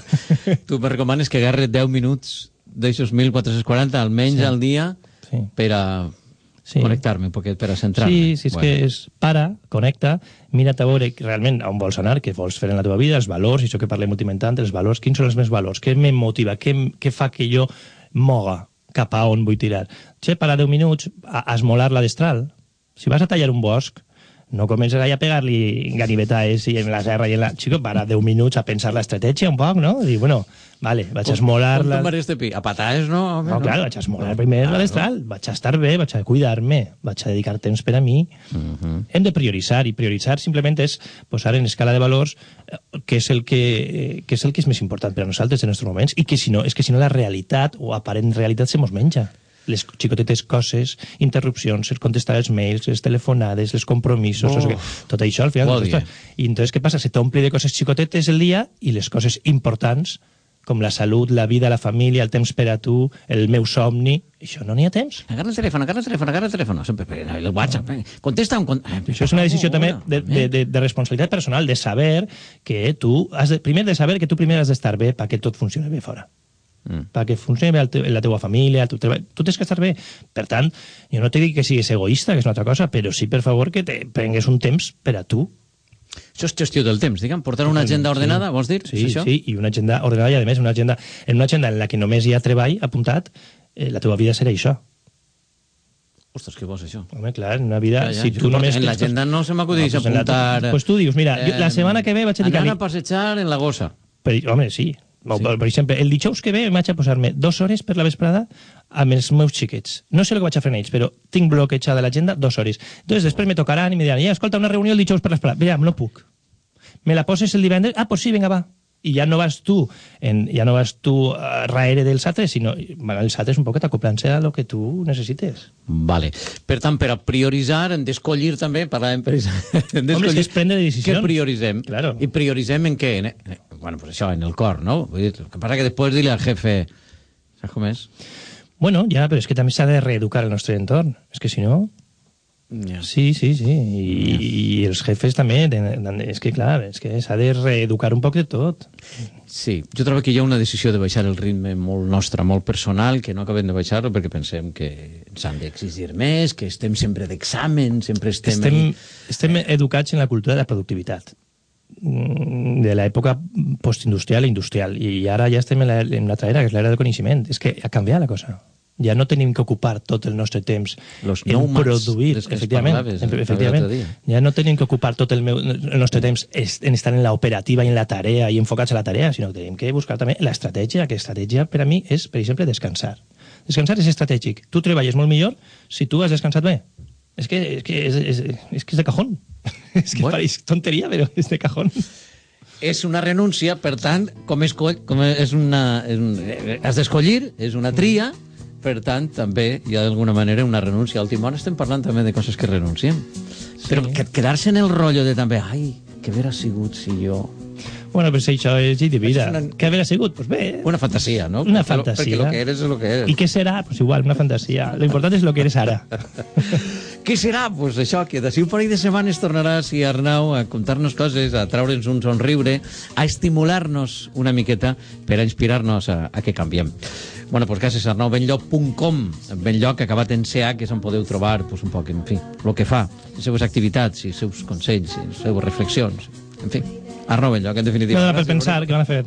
Tu me recomanes que agarre deu minuts d'aixos mil quatre-cents quaranta, almenys Sí. al dia, Sí. per a Sí. connectar-me un poquet, per a centrar-me. Sí, sí, és Bueno. que és para, connecta, mira't a veure realment on vols anar, què vols fer en la teva vida, els valors, i això que parlem últimament tant, els valors, quins són els meus valors, què me motiva, què, què fa que jo moga cap a on vull tirar. Che, para deu minuts a, a esmolar la destral. Si vas a tallar un bosc, no comences a pegar-li ganivetaes i en la serra i en la... Chico, para deu minuts a pensar l'estratègia un poc, no? I, bueno, vale, vaig a esmolar... Com la... tomares de pi? A pataes, no? Home, No, claro, vaig a esmolar primer la destral, vaig a estar bé, vaig a cuidar-me, vaig a dedicar temps per a mi. Uh-huh. Hem de prioritzar, i prioritzar simplement és posar en escala de valors eh, què és el que, eh, què és el que és més important per a nosaltres en aquests moments, i que si no, és que si no la realitat o aparent realitat se mos menja. Les xicotetes coses, interrupcions, el contestar els mails, les telefonades, els compromisos, Oh. no sé què, tot això al final... Bon tot dia. esto. I entonces què passa? Se t'omple de coses xicotetes el dia i les coses importants, com la salut, la vida, la família, el temps per a tu, el meu somni, això no n'hi ha temps. Agarra el telèfon, agarra el telèfon, agarra el telèfon. Sempre, el WhatsApp, eh. Contesta un... Con... Això és una decisió també de, de, de, de responsabilitat personal, de saber que tu has de, primer de saber que tu primer has d'estar bé perquè tot funcioni bé fora. Mm. Perquè funcioni bé el te, la teua família, el teu treball, tu tens que estar bé. Per tant, jo no te dic que siguis egoista, que és una altra cosa, però sí, per favor, que te prengues un temps per a tu. Això és gestió del temps, diguem, portar una agenda ordenada, sí. vols dir? Sí, és això? sí, i una agenda ordenada, i a més, una agenda, en una agenda en la que només hi ha treball apuntat, eh, la teva vida serà això. Ostres, què vols, això? Home, clar, en una vida... Ja, ja, si jo tu porto- només en tens l'agenda no se m'acudeix pues en la- apuntar... Pues tu dius, mira, jo, la setmana que ve vaig a dedicar... Anar a passejar en la gossa. Per, home, sí. O, sí. Per, per exemple, el dijous que ve vaig a posar-me dues hores per la vesprada amb els meus xiquets. No sé el que vaig a fer en ells, però tinc bloquejada l'agenda dues hores. Entonces, després me tocaran i me diran, ja, escolta, una reunió el dijous per l'esprada. Mira, no puc. Me la poses el divendres? Ah, pues sí, vinga, va. I ja no vas tu, en, ja no vas tu uh, raere dels altres, sinó van els altres un poquet acoplant-se a lo que tu necessites. Vale. Per tant, per a prioritzar, hem d'escollir també, parlàvem per això, hem Home, és que és prendre decisions. Què prioritzem? Claro. I prioritzem en què? En, eh, bueno, pues això, en el cor, no? Vull dir, el que passa que després dir-li al jefe... Saps com és? Bueno, ja, però és que també s'ha de reeducar el nostre entorn. És que si no... Yeah. Sí, sí, sí. I, i els jefes també. De, de, és que, clar, és que s'ha de reeducar un poc de tot. Sí, jo trobo que hi ha una decisió de baixar el ritme molt nostre, molt personal, que no acabem de baixar-lo perquè pensem que ens han d'exigir més, que estem sempre d'examen, sempre estem... Estem, ahí. estem educats en la cultura de la productivitat, de l'època postindustrial i industrial, i ara ja estem en la- en l'altra era, que és l'era del coneixement. És que ha canviat la cosa. Ja no tenim que ocupar tot el nostre temps Los en nomads, produir, dels que es efectivament, parlaves, en- el efectivament. l'altre dia. Ja no tenim que ocupar tot el, meu, el nostre temps es- en estar en la operativa i en la tarea i enfocats a la tarea, sinó que tenim que buscar també l'estratègia, que estratègia per a mi és, per exemple, descansar. Descansar és estratègic. Tu treballes molt millor si tu has descansat bé. És que és, que és, és, és, que és de cajón. És que Bueno. pareix tonteria, però és de cajón. És una renúncia, per tant, com és, com és una... És un, eh, has d'escollir, és una tria, per tant, també hi ha d'alguna manera una renúncia. Al timón estem parlant també de coses que renunciem. Sí. Però que, quedar-se en el rotllo de també, ai, què haurà sigut si jo... Bueno, però si això és llei de vida. És una- Què haurà sigut? Pues bé. Una fantasia, no? Una Perquè lo- fantasia. Perquè lo que eres és lo que eres. I què serà? Pues igual, una fantasia. Lo important és lo que eres ara. Què serà? Pues això, que d'ací un parell de setmanes tornaràs i Arnau a contar-nos coses, a traure'ns un somriure, a estimular-nos una miqueta per a inspirar-nos a, a que canviem. Bueno, pues gràcies a arnau benlloc punt com, benlloc acabat en C H, que és on podeu trobar pues, un poc, en fi, el que fa, les seues activitats, i els seus consells, i les seues reflexions, en fi. Arnau Benlloc, en definitiva. No dona per pensar què van a fer.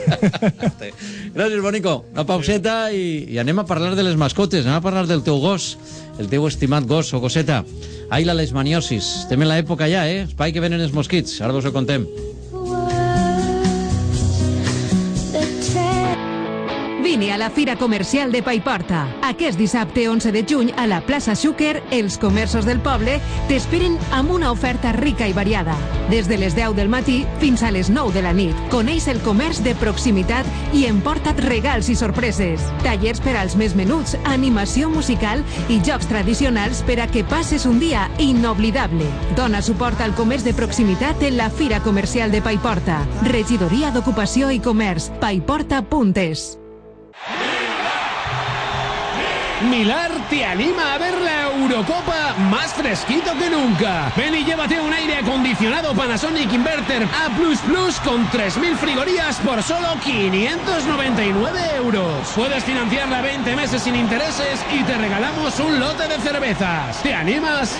Gràcies, Bonico. Una pauseta i, i anem a parlar de les mascotes, anem a parlar del teu gos, el teu estimat gos o gosseta. Ai, la leishmaniosis. Estem en l'època ja, eh? Espai que venen els mosquits. Ara vos ho contem. Vine a la Fira Comercial de Paiporta. Aquest dissabte onze de juny a la plaça Xúquer, els comerços del poble t'esperen amb una oferta rica i variada. Des de les deu del matí fins a les nou de la nit. Coneix el comerç de proximitat i emporta't regals i sorpreses. Tallers per als més menuts, animació musical i jocs tradicionals per a que passes un dia inoblidable. Dona suport al comerç de proximitat en la Fira Comercial de Paiporta. Regidoria d'Ocupació i Comerç. paiporta punt es. Milar te anima a ver la Eurocopa más fresquito que nunca. Ven y llévate un aire acondicionado Panasonic Inverter A plus plus con tres mil frigorías por solo quinientos noventa y nueve euros. Puedes financiarla a veinte meses sin intereses y te regalamos un lote de cervezas. ¿Te animas?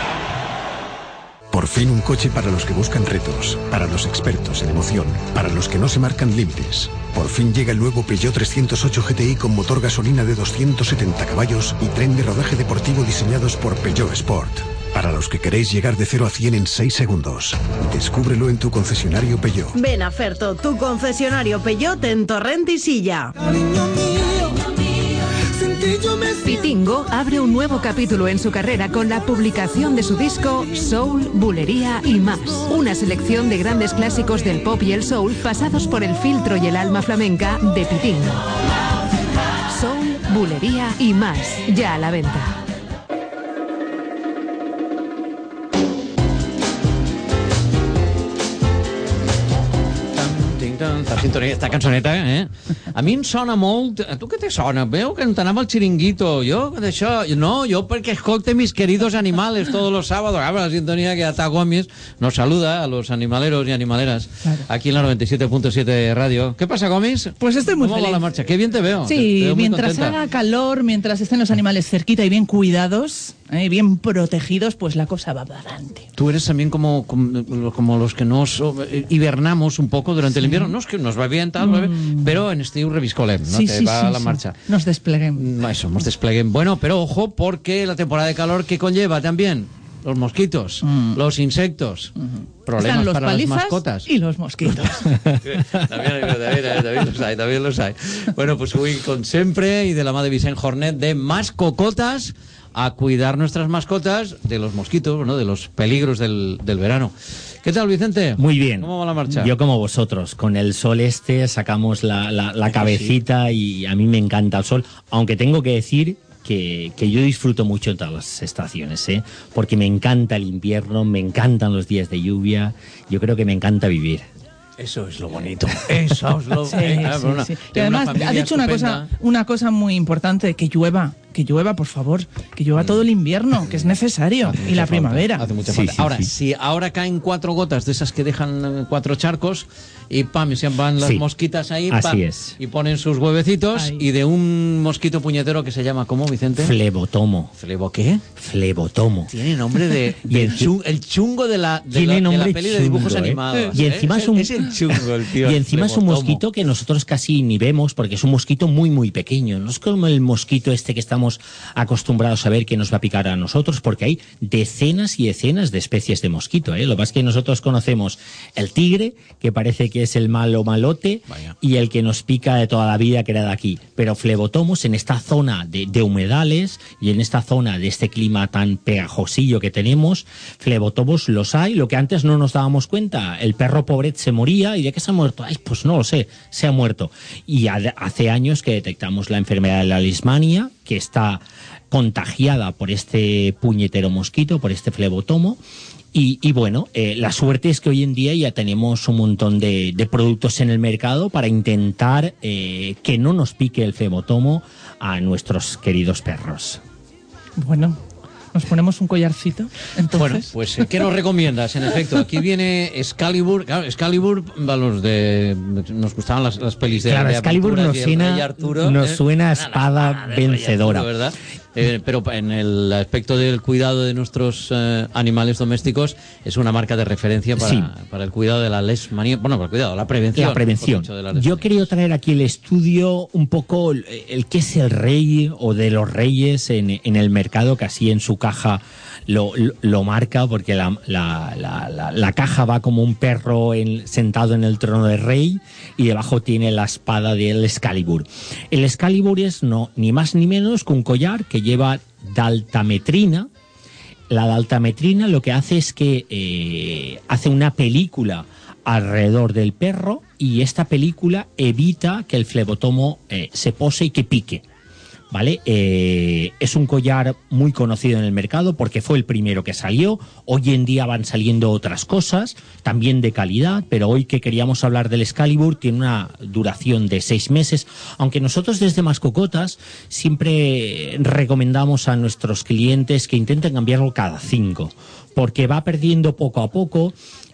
Por fin un coche para los que buscan retos, para los expertos en emoción, para los que no se marcan límites. Por fin llega el nuevo Peugeot trescientos ocho G T I con motor gasolina de doscientos setenta caballos y tren de rodaje deportivo diseñados por Peugeot Sport. Para los que queréis llegar de cero a cien en seis segundos. Descúbrelo en tu concesionario Peugeot. Ven a Ferto, tu concesionario Peugeot en Torrent y Silla. Pitingo abre un nuevo capítulo en su carrera con la publicación de su disco Soul, Bulería y Más. Una selección de grandes clásicos del pop y el soul pasados por el filtro y el alma flamenca de Pitingo. Soul, Bulería y Más, ya a la venta. Esta sintonia, esta cançoneta, eh? A mi em sona molt... A tu què te sona? Veu que t'anava al chiringuito. Jo, d'això... No, yo porque escolte mis queridos animales todos los sábados. Ah, la sintonía que Ata Gómez nos saluda a los animaleros y animaleras. Claro. Aquí en la noventa y siete punto siete Radio. ¿Qué pasa, Gómez? Pues estoy muy ¿Cómo feliz. va la marcha? Qué bien te veo. Sí, te veo mientras haga calor, mientras estén los animales cerquita y bien cuidados, eh, bien protegidos, pues la cosa va adelante. Tú eres también como, como, como los que nos hibernamos un poco durante sí. el invierno. No es que nos va bien, tal, mm. bien, pero en este reviscolem, ¿no? Sí, Te sí, va sí, a la sí. marcha. Nos despleguem. Eso, nos despleguen. Bueno, pero ojo, porque la temporada de calor que conlleva también los mosquitos, mm. los insectos, mm. problemas los para las mascotas. Y los mosquitos. también, también, también los hay, también los hay. Bueno, pues hoy, con siempre, y de la mano de Vicent Jornet, de Más Cocotas, a cuidar nuestras mascotas de los mosquitos, bueno, de los peligros del, del verano. ¿Qué tal, Vicente? Muy bien. ¿Cómo va la marcha? Yo como vosotros, con el sol este sacamos la, la, la cabecita sí. y a mí me encanta el sol, aunque tengo que decir que, que yo disfruto mucho de todas las estaciones, ¿eh? Porque me encanta el invierno, me encantan los días de lluvia, yo creo que me encanta vivir. Eso es lo bonito. Eso es lo sí, eh, sí, una, sí. Y además ha dicho una cosa, una cosa muy importante, que llueva, que llueva, por favor, que llueva mm. todo el invierno, que es necesario, y la falta, primavera. Hace mucha sí, falta. sí, ahora, sí. si ahora caen cuatro gotas de esas que dejan cuatro charcos y pam, y se van las sí. mosquitas ahí, Así pam, es. y ponen sus huevecitos Ay. y de un mosquito puñetero que se llama, ¿cómo, Vicente? Flebotomo. ¿Flebo qué? Flebotomo. Tiene nombre de, de el, chungo, el chungo de la, de la, de la peli chungo, de dibujos eh. animados. Y encima ¿eh? es, un, es el chungo, el tío. Y encima es un mosquito que nosotros casi ni vemos porque es un mosquito muy, muy pequeño. No es como el mosquito este que estamos acostumbrados a ver que nos va a picar a nosotros, porque hay decenas y decenas de especies de mosquito, ¿eh? Lo que pasa es que nosotros conocemos el tigre, que parece que es el malo malote, Vaya. y el que nos pica de toda la vida, que era de aquí. Pero Flebotomos, en esta zona de, de humedales y en esta zona de este clima tan pegajosillo que tenemos, Flebotomos los hay. Lo que antes no nos dábamos cuenta, el perro pobret se moría, ¿y de qué se ha muerto? Ay, pues no lo sé, se ha muerto. Y hace años que detectamos la enfermedad de la lismania, que está contagiada por este puñetero mosquito, por este flebotomo. Y, y bueno, eh, la suerte es que hoy en día ya tenemos un montón de, de productos en el mercado para intentar eh, que no nos pique el flebotomo a nuestros queridos perros. Bueno, ¿nos ponemos un collarcito? Entonces. Bueno, pues ¿qué nos recomiendas? En efecto, aquí viene Excalibur. Claro, Excalibur, los de nos gustaban las, las pelis de, claro, de Excalibur nos suena, Arturo, nos ¿eh? suena a espada, espada vencedora, Arturo, ¿verdad? Eh, pero en el aspecto del cuidado de nuestros eh, animales domésticos es una marca de referencia para, sí. para el cuidado de la lesmanía, bueno, para el cuidado, la prevención. La prevención. Dicho, de la Yo quería traer aquí el estudio un poco el, el que es el rey o de los reyes en, en el mercado, que así en su caja lo, lo, lo marca, porque la, la, la, la, la caja va como un perro en, sentado en el trono de rey, y debajo tiene la espada del Excalibur. El Excalibur es no, ni más ni menos que un collar que lleva daltametrina. La daltametrina lo que hace es que eh, hace una película alrededor del perro y esta película evita que el flebotomo eh, se pose y que pique. ¿Vale? Eh, es un collar muy conocido en el mercado porque fue el primero que salió. Hoy en día van saliendo otras cosas, también de calidad, pero hoy que queríamos hablar del Excalibur tiene una duración de seis meses, aunque nosotros desde Mascocotas siempre recomendamos a nuestros clientes que intenten cambiarlo cada cinco, porque va perdiendo poco a poco.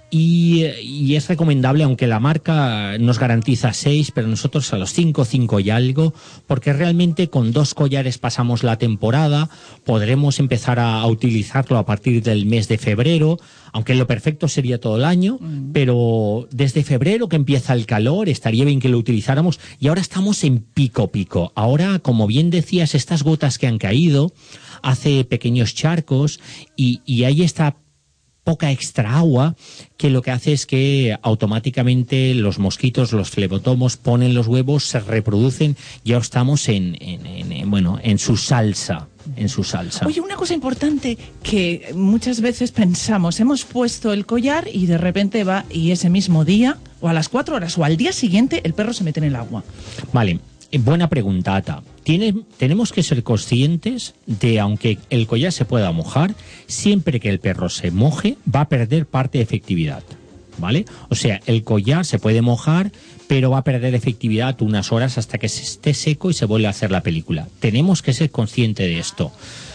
Y, y es recomendable, aunque la marca nos garantiza seis, pero nosotros a los cinco, cinco y algo, porque realmente con dos collares pasamos la temporada, podremos empezar a, a utilizarlo a partir del mes de febrero, aunque lo perfecto sería todo el año, mm. pero desde febrero que empieza el calor, estaría bien que lo utilizáramos, y ahora estamos en pico pico. Ahora, como bien decías, estas gotas que han caído, hace pequeños charcos, y, y ahí está poca extra agua, que lo que hace es que automáticamente los mosquitos, los flebotomos, ponen los huevos, se reproducen y ahora estamos en, en, en, en bueno, en su salsa, en su salsa. Oye, una cosa importante que muchas veces pensamos, hemos puesto el collar y de repente va y ese mismo día, o a las cuatro horas, o al día siguiente, el perro se mete en el agua. Vale. Buena pregunta, Ata. Tiene, tenemos que ser conscientes de, aunque el collar se pueda mojar, siempre que el perro se moje, va a perder parte de efectividad, ¿vale? O sea, el collar se puede mojar, pero va a perder efectividad unas horas hasta que se esté seco y se vuelve a hacer la película. Tenemos que ser conscientes de esto.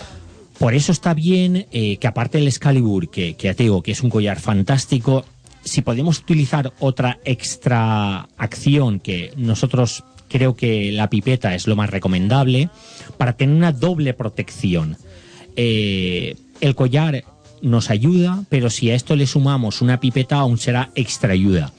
Por eso está bien eh, que aparte del Excalibur, que, que ya te digo que es un collar fantástico, si podemos utilizar otra extra acción que nosotros... Creo que la pipeta es lo más recomendable para tener una doble protección. Eh, el collar nos ayuda, pero si a esto le sumamos una pipeta aún será extra ayuda.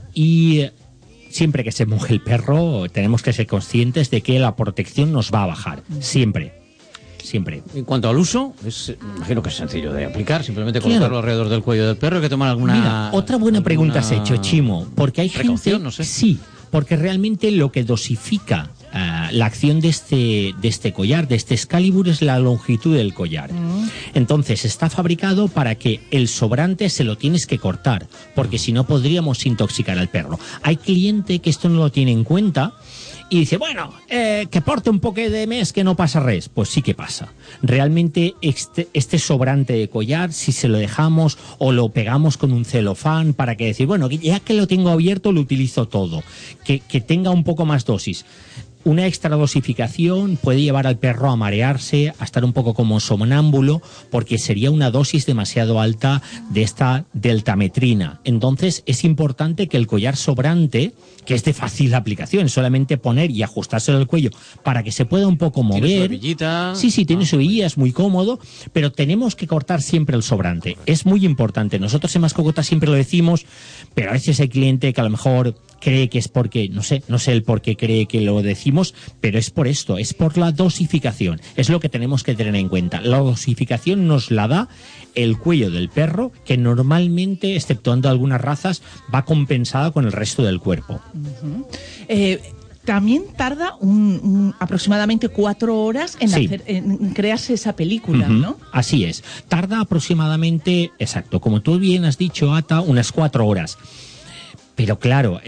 Y siempre que se moje el perro tenemos que ser conscientes de que la protección nos va a bajar. Siempre. Siempre. En cuanto al uso, es, imagino que es sencillo de aplicar, simplemente colocarlo claro. alrededor del cuello del perro. Hay que tomar alguna... Mira, otra buena alguna... pregunta has hecho, Chimo, porque hay gente... No sé. Sí. Porque realmente lo que dosifica uh, la acción de este, de este collar, de este Excalibur, es la longitud del collar. Mm. Entonces está fabricado para que el sobrante se lo tienes que cortar, porque si no podríamos intoxicar al perro. Hay cliente que esto no lo tiene en cuenta y dice, bueno, eh, que porte un poco de mes que no pasa res. Pues sí que pasa. Realmente este, este sobrante de collar, si se lo dejamos o lo pegamos con un celofán para que decir, bueno, ya que lo tengo abierto lo utilizo todo, que, que tenga un poco más dosis. Una extra dosificación puede llevar al perro a marearse, a estar un poco como somnámbulo, porque sería una dosis demasiado alta de esta deltametrina. Entonces es importante que el collar sobrante, que es de fácil aplicación, solamente poner y ajustárselo al cuello para que se pueda un poco mover. ¿Tiene su hebillita? Sí, sí, tiene ah, su hebilla, es muy cómodo, pero tenemos que cortar siempre el sobrante. Es muy importante. Nosotros en Mascocotas siempre lo decimos, pero a veces hay cliente que a lo mejor cree que es porque, no sé, no sé el por qué cree que lo decimos, pero es por esto, es por la dosificación. Es lo que tenemos que tener en cuenta. La dosificación nos la da el cuello del perro, que normalmente, exceptuando algunas razas, va compensada con el resto del cuerpo. Uh-huh. eh, también tarda un, un, aproximadamente cuatro horas en, sí. hacer, en crearse esa película, uh-huh. ¿no? Así es. Tarda aproximadamente, exacto, como tú bien has dicho, Ata, unas cuatro horas. Pero claro,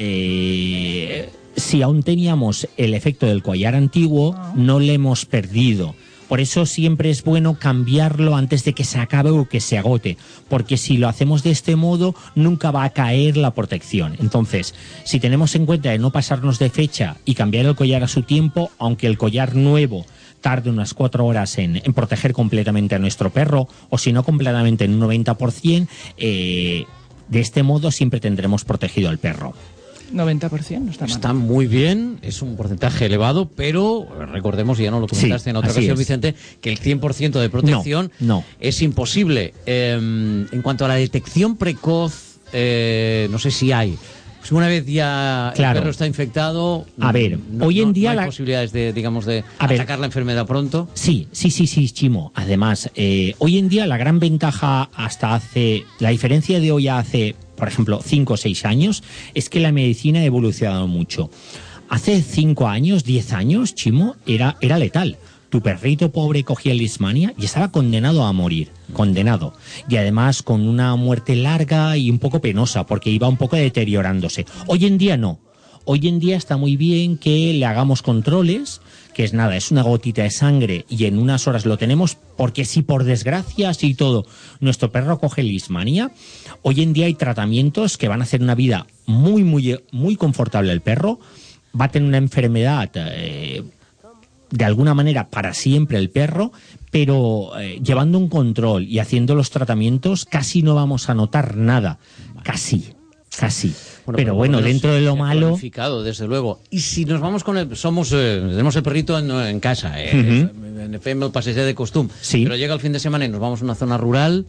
eh, si aún teníamos el efecto del collar antiguo, no lo hemos perdido. Por eso siempre es bueno cambiarlo antes de que se acabe o que se agote, porque si lo hacemos de este modo nunca va a caer la protección. Entonces, si tenemos en cuenta de no pasarnos de fecha y cambiar el collar a su tiempo, aunque el collar nuevo tarde unas cuatro horas en, en proteger completamente a nuestro perro, o si no completamente en un noventa por ciento, eh, de este modo siempre tendremos protegido al perro. noventa por ciento, no está mal. Está muy bien, es un porcentaje elevado, pero recordemos, ya no lo comentaste sí, en otra ocasión, es. Vicente, que el cien por ciento de protección no, no. es imposible. Eh, en cuanto a la detección precoz, eh, no sé si hay. Pues una vez ya claro. el perro está infectado, a ver, no, hoy en día no hay la... posibilidades de, digamos, de a atacar ver. la enfermedad pronto. Sí, sí, sí, sí, Chimo. Además, eh, hoy en día la gran ventaja hasta hace, la diferencia de hoy a hace por ejemplo, cinco o seis años, es que la medicina ha evolucionado mucho. Hace cinco años, diez años, Chimo, era, era letal. Tu perrito pobre cogía leishmania y estaba condenado a morir, condenado. Y además con una muerte larga y un poco penosa, porque iba un poco deteriorándose. Hoy en día no. Hoy en día está muy bien que le hagamos controles, que es nada, es una gotita de sangre y en unas horas lo tenemos, porque si por desgracia, si todo, nuestro perro coge leishmania, hoy en día hay tratamientos que van a hacer una vida muy, muy, muy confortable al perro, va a tener una enfermedad... Eh, de alguna manera para siempre el perro, pero eh, llevando un control y haciendo los tratamientos casi no vamos a notar nada, casi, casi. Bueno, pero, pero bueno, dentro de lo malo... Desde luego. Y si nos vamos con el... Somos, eh, tenemos el perrito en, en casa, eh, uh-huh. en Fem el passeig de costum, sí. Pero llega el fin de semana y nos vamos a una zona rural...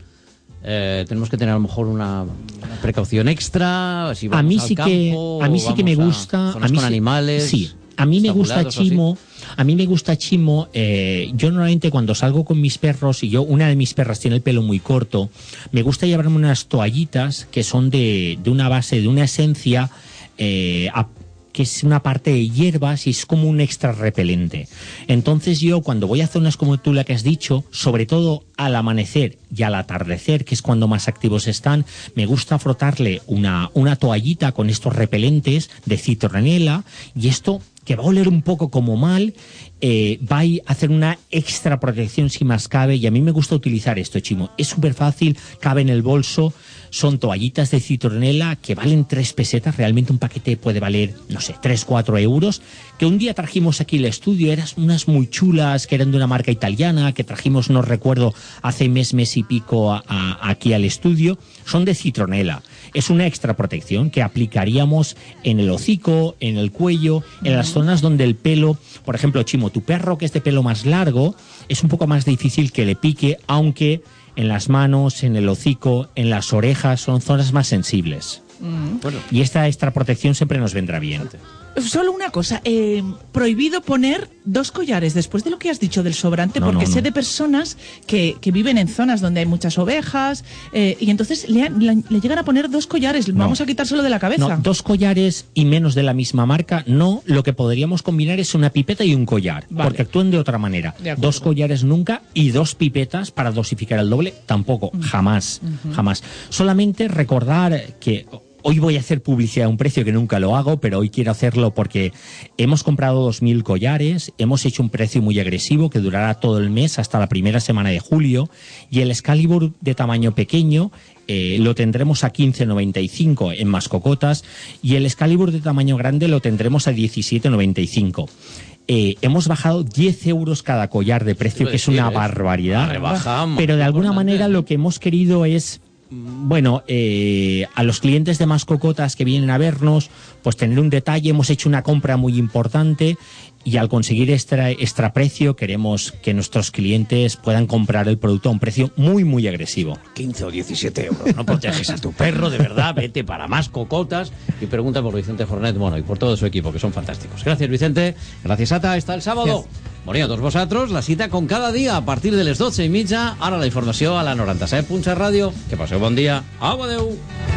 Eh, tenemos que tener a lo mejor una, una precaución extra, si vamos a mí al sí campo, que a mí sí que me gusta, a, a mí con sí, animales, sí. A mí me gusta Chimo, a mí me gusta Chimo, eh, yo normalmente cuando salgo con mis perros, y yo, una de mis perras tiene el pelo muy corto, me gusta llevarme unas toallitas que son de, de una base, de una esencia, eh, a, que es una parte de hierbas y es como un extra repelente. Entonces yo cuando voy a zonas como tú la que has dicho, sobre todo al amanecer y al atardecer, que es cuando más activos están, me gusta frotarle una, una toallita con estos repelentes de citronela, y esto que va a oler un poco como mal, eh, va a hacer una extra protección si más cabe, y a mí me gusta utilizar esto, Chimo. Es súper fácil, cabe en el bolso, son toallitas de citronela que valen tres pesetas, realmente un paquete puede valer, no sé, tres, cuatro euros, que un día trajimos aquí al estudio, eran unas muy chulas, que eran de una marca italiana, que trajimos, no recuerdo, hace mes, mes y pico a, a, aquí al estudio, son de citronela. Es una extra protección que aplicaríamos en el hocico, en el cuello, en las zonas donde el pelo, por ejemplo, Chimo, tu perro que es de pelo más largo, es un poco más difícil que le pique, aunque en las manos, en el hocico, en las orejas, son zonas más sensibles. Mm. Bueno. Y esta extra protección siempre nos vendrá bien. Solo una cosa, eh, prohibido poner dos collares después de lo que has dicho del sobrante, no, porque no, no. sé de personas que, que viven en zonas donde hay muchas ovejas eh, y entonces le, le, le llegan a poner dos collares, no. Vamos a quitárselo de la cabeza. No, dos collares y menos de la misma marca, no, lo que podríamos combinar es una pipeta y un collar, vale. Porque actúan de otra manera. De dos collares nunca y dos pipetas para dosificar el doble, tampoco, uh-huh. jamás, uh-huh. jamás. Solamente recordar que... Hoy voy a hacer publicidad a un precio que nunca lo hago, pero hoy quiero hacerlo porque hemos comprado dos mil collares, hemos hecho un precio muy agresivo que durará todo el mes hasta la primera semana de julio, y el Excalibur de tamaño pequeño eh, lo tendremos a quince noventa y cinco en Mascocotas, y el Excalibur de tamaño grande lo tendremos a diecisiete noventa y cinco. Eh, hemos bajado diez euros cada collar de precio, que es una barbaridad, rebajamos, pero de alguna manera lo que hemos querido es... Bueno, eh, a los clientes de Mascocotas que vienen a vernos, pues tener un detalle, hemos hecho una compra muy importante y al conseguir extra, extra precio queremos que nuestros clientes puedan comprar el producto a un precio muy, muy agresivo. quince o diecisiete euros, no proteges a tu perro, de verdad, vete para Mascocotas y pregunta por Vicente Fornet, bueno, y por todo su equipo, que son fantásticos. Gracias, Vicente, gracias, Ata, hasta el sábado. Yes. Bueno, i a tots vosaltres, la cita com cada dia a partir de les dotze i mitja. Ara la informació a la noranta-set punt set ràdio. Que passeu bon dia. Au, adeu.